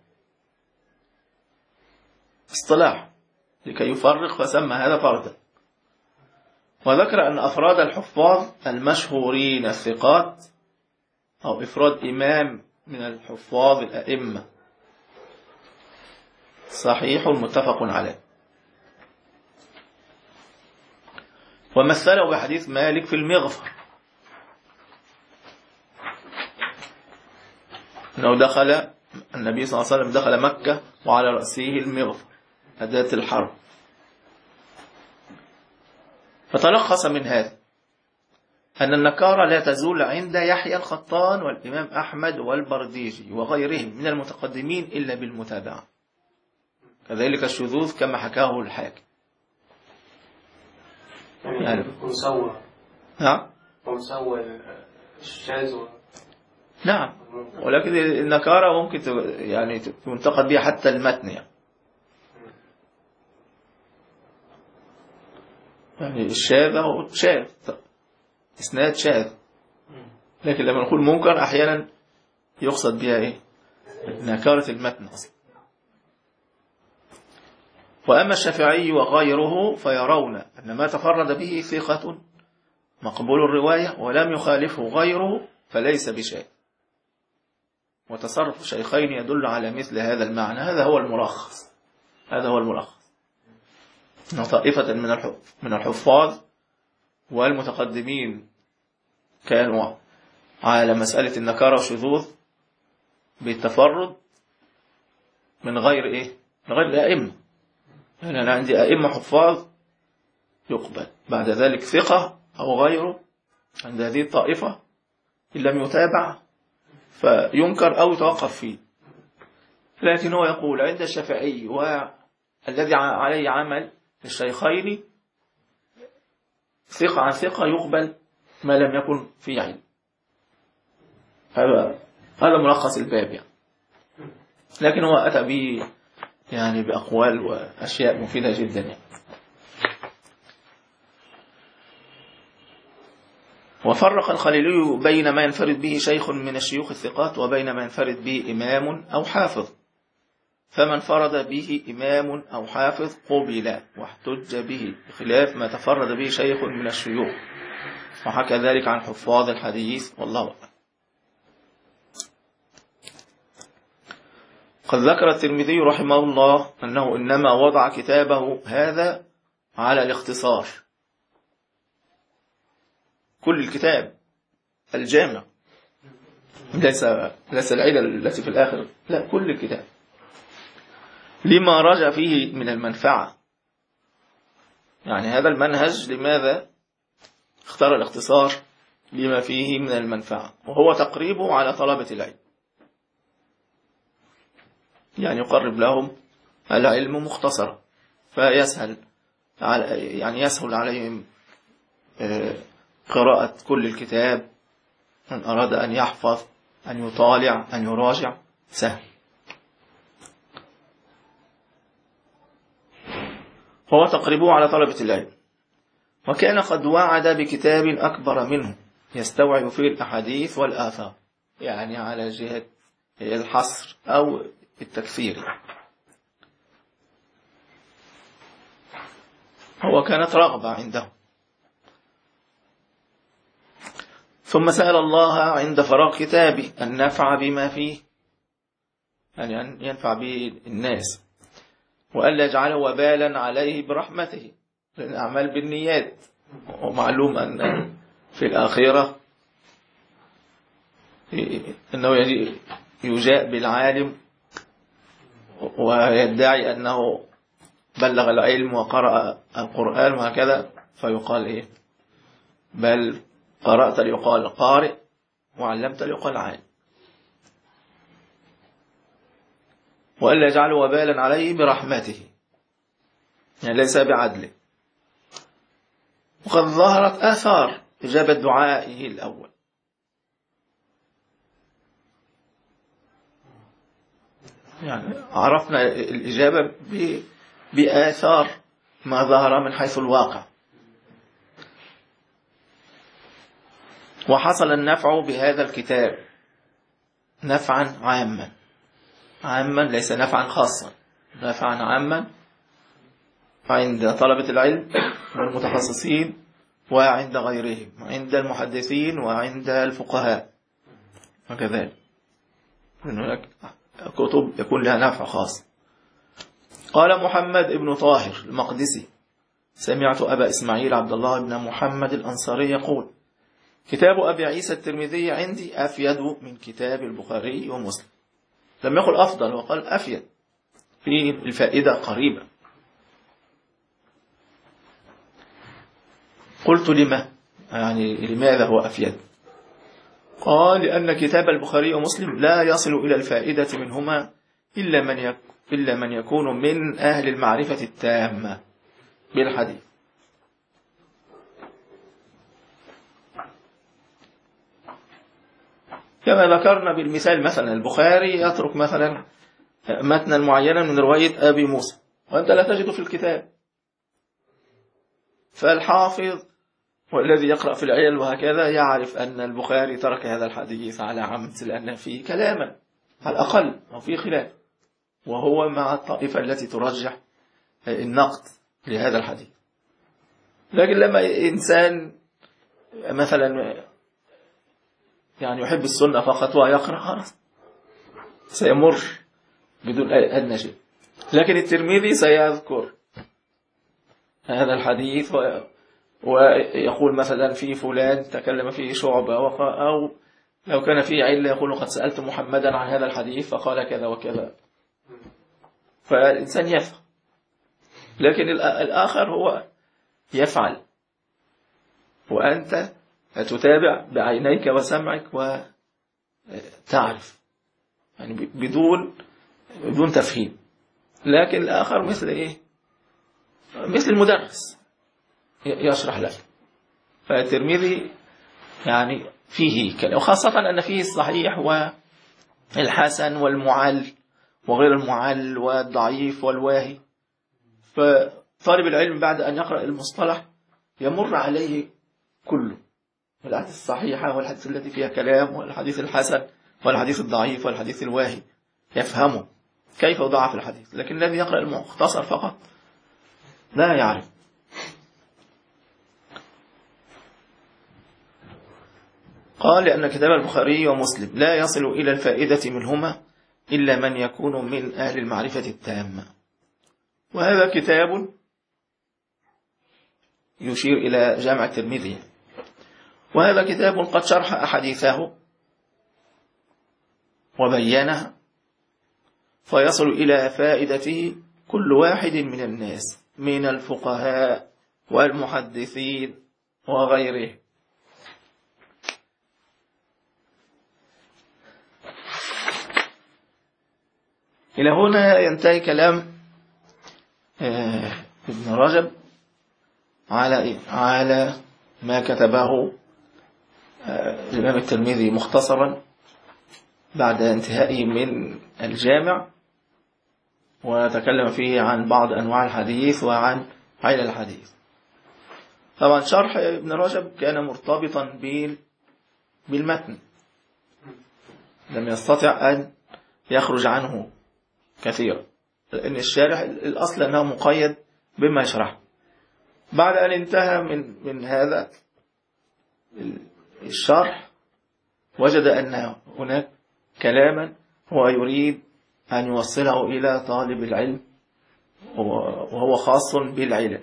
اصطلاح لكي يفرق، فسمى هذا فردا. وذكر أن أفراد الحفاظ المشهورين الثقات، أو إفراد إمام من الحفاظ الأئمة صحيح متفق عليه. ومثله بحديث مالك في المغفر، أنه دخل النبي صلى الله عليه وسلم دخل مكة وعلى رأسه المغفر أداة الحرب، فتلخص من هذا أن النكارة لا تزول عند يحيى الخطان والإمام أحمد والبرديجي وغيرهم من المتقدمين إلا بالمتابعة، كذلك الشذوذ كما حكاه الحاكم. يعني مسوى نعم مسوى الشاذ. نعم، ولكن النكارة ممكن يعني تنتقد بها حتى المتن يعني. يعني الشاذ هو شاذ، إسناد شاذ، لكن لما نقول منكر أحيانا يقصد بها إيه؟ نكارة المتن أصلا. وأما الشافعي وغيره فيرون أن ما تفرد به ثقة مقبول الرواية ولم يخالفه غيره فليس بشيء، وتصرف شيخين يدل على مثل هذا المعنى. هذا هو الملخص هذا هو الملخص أن طائفة من الحفاظ والمتقدمين كانوا على مسألة النكارة والشذوذ بالتفرد من غير إيه؟ من غير الأئمة. يعني أنا عندي أئمة حفاظ يقبل، بعد ذلك ثقة أو غيره عند هذه الطائفة إن لم يتابع فينكر أو يتوقف فيه. لكن هو يقول عند الشافعي والذي عليه عمل الشيخين ثقة عن ثقة يقبل ما لم يكن في علم. هذا هذا ملخص الباب يعني. لكن هو أتى به يعني بأقوال وأشياء مفيدة جدا يعني. وفرق الخليلي بين ما ينفرد به شيخ من الشيوخ الثقات وبين ما ينفرد به إمام أو حافظ، فمن فرد به إمام أو حافظ قبل واحتج به، بخلاف ما تفرد به شيخ من الشيوخ، وحكى ذلك عن حفاظ الحديث والله أعلم. قد ذكر الترمذي رحمه الله أنه إنما وضع كتابه هذا على الاختصار، كل الكتاب الجامع، ليس ليس العيلة التي في الآخر، لا كل الكتاب، لما رجع فيه من المنفعة. يعني هذا المنهج لماذا اختار الاختصار؟ لما فيه من المنفعة، وهو تقريبه على طلبة العلم، يعني يقرب لهم العلم مختصرا، فيسهل يعني يسهل عليهم قراءة كل الكتاب، من أراد أن يحفظ أن يطالع أن يراجع سهل. هو تقربه على طلبة العلم. وكان قد وعد بكتاب أكبر منه يستوعب فيه الأحاديث والآثار، يعني على جهة الحصر أو التكثير. هو كانت رغبة عنده. ثم سأل الله عند فراغ كتابه أن نفع بما فيه، يعني أن ينفع به الناس، وألا يجعله وبالا عليه برحمته، لأن الأعمال بالنيات، ومعلوم أن في الآخرة أنه يجاء بالعالم ويدعي أنه بلغ العلم وقرأ القرآن وهكذا، فيقال إيه؟ بل قرأت ليقال قارئ وعلمت ليقال عالم، وألا يجعل وبالا عليه برحمته، يعني ليس بعدله. وقد ظهرت آثار إجابة دعائه الأول، يعني عرفنا الإجابة بآثار ما ظهر من حيث الواقع. وحصل النفع بهذا الكتاب نفعا عاما، عاما ليس نفعا خاصا، نفعا عاما عند طلبة العلم والمتخصصين وعند غيرهم، عند المحدثين وعند الفقهاء وكذلك، هناك كتب يكون لها نفع خاص. قال محمد بن طاهر المقدسي: سمعت أبا إسماعيل عبد الله بن محمد الأنصاري يقول: كتاب أبي عيسى الترمذي عندي أفيد من كتاب البخاري ومسلم. لم يقل أفضل، وقال أفيد، في الفائدة قريبة. قلت لما؟ يعني لماذا هو أفيد؟ قال: لأن كتاب البخاري ومسلم لا يصل إلى الفائدة منهما إلا من يك... إلا من يكون من أهل المعرفة التامة بالحديث. كما ذكرنا بالمثال، مثلا البخاري يترك مثلا متنا معينا من رواية أبي موسى، وأنت لا تجده في الكتاب، فالحافظ والذي يقرأ في العلل وهكذا يعرف أن البخاري ترك هذا الحديث على عمد، لأن فيه كلاما على الأقل وفيه خلاف، وهو مع الطائفة التي ترجح النقد لهذا الحديث. لكن لما إنسان مثلا يعني يحب السنة فقط ويقرأ، خلاص سيمر بدون أدنى شيء. لكن الترمذي سيذكر هذا الحديث ويقول مثلا في فلان تكلم فيه شعبة، أو لو كان فيه علة يقول قد سألت محمدا عن هذا الحديث فقال كذا وكذا، فالإنسان يفهم. لكن الآخر هو يفعل، وأنت تتابع بعينيك وسمعك وتعرف، يعني بدون بدون تفهيم. لكن الآخر مثل إيه؟ مثل المدرس يشرح لك. فالترمذي يعني فيه كلام، وخاصة أن فيه الصحيح والحسن والمعل وغير المعل والضعيف والواهي. فطالب العلم بعد أن يقرأ المصطلح يمر عليه كله، الحديث الصحيحة والحديث التي فيها كلام والحديث الحسن والحديث الضعيف والحديث الواهي، يفهمه كيف ضعف الحديث. لكن الذي يقرأ المختصر فقط لا يعرف. قال: لأن كتاب البخاري ومسلم لا يصل إلى الفائدة منهما إلا من يكون من أهل المعرفة التامة. وهذا كتاب يشير إلى جامع الترمذي، وهذا كتاب قد شرح أحاديثه وبينها، فيصل إلى فائدته كل واحد من الناس من الفقهاء والمحدثين وغيره. إلى هنا ينتهي كلام ابن رجب على إيه؟ على ما كتبه الإمام الترمذي مختصرا بعد انتهائه من الجامع، وتكلم فيه عن بعض أنواع الحديث وعن علل الحديث. طبعا شرح ابن رجب كان مرتبطا بالمتن، لم يستطع أن يخرج عنه كثيرا، لأن الشارح الأصل أنه مقيد بما يشرح. بعد أن انتهى من من هذا الشرح وجد أن هناك كلاما هو يريد أن يوصله إلى طالب العلم، وهو خاص بالعلم.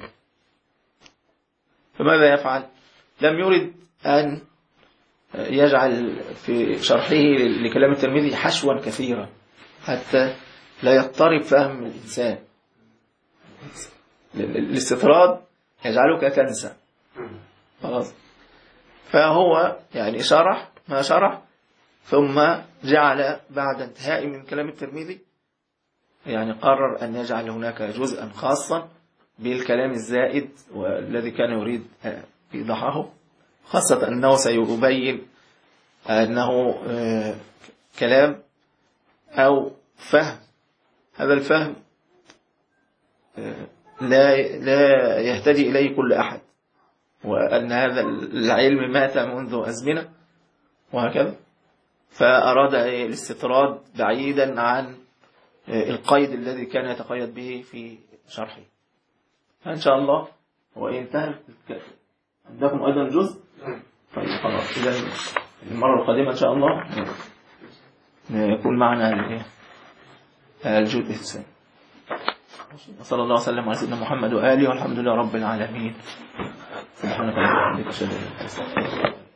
فماذا يفعل؟ لم يرد أن يجعل في شرحه لكلام الترمذي حشوا كثيرا حتى لا يضطرب فهم الإنسان. الاستطراد يجعلك تنسى. خلاص. فهو يعني شرح ما شرح، ثم جعل بعد انتهاء من كلام الترمذي يعني قرر أن يجعل هناك جزءا خاصا بالكلام الزائد والذي كان يريد إيضاحه، خاصة أنه سيبين أنه كلام أو فهم، هذا الفهم لا لا يهتدي إليه كل أحد، وأن هذا العلم مات منذ أزمنة وهكذا، فأراد الاستطراد بعيدا عن القيد الذي كان يتقيد به في شرحه. إن شاء الله وإن انتهى عندكم أيضا جزء، طيب خلاص إذا المرة القادمة إن شاء الله يكون معنا الجزء الثاني. صلى الله وسلم على سيدنا محمد وآله، والحمد لله رب العالمين. سبحانك اللهم وبحمدك أشهد أن لا إله إلا أنت.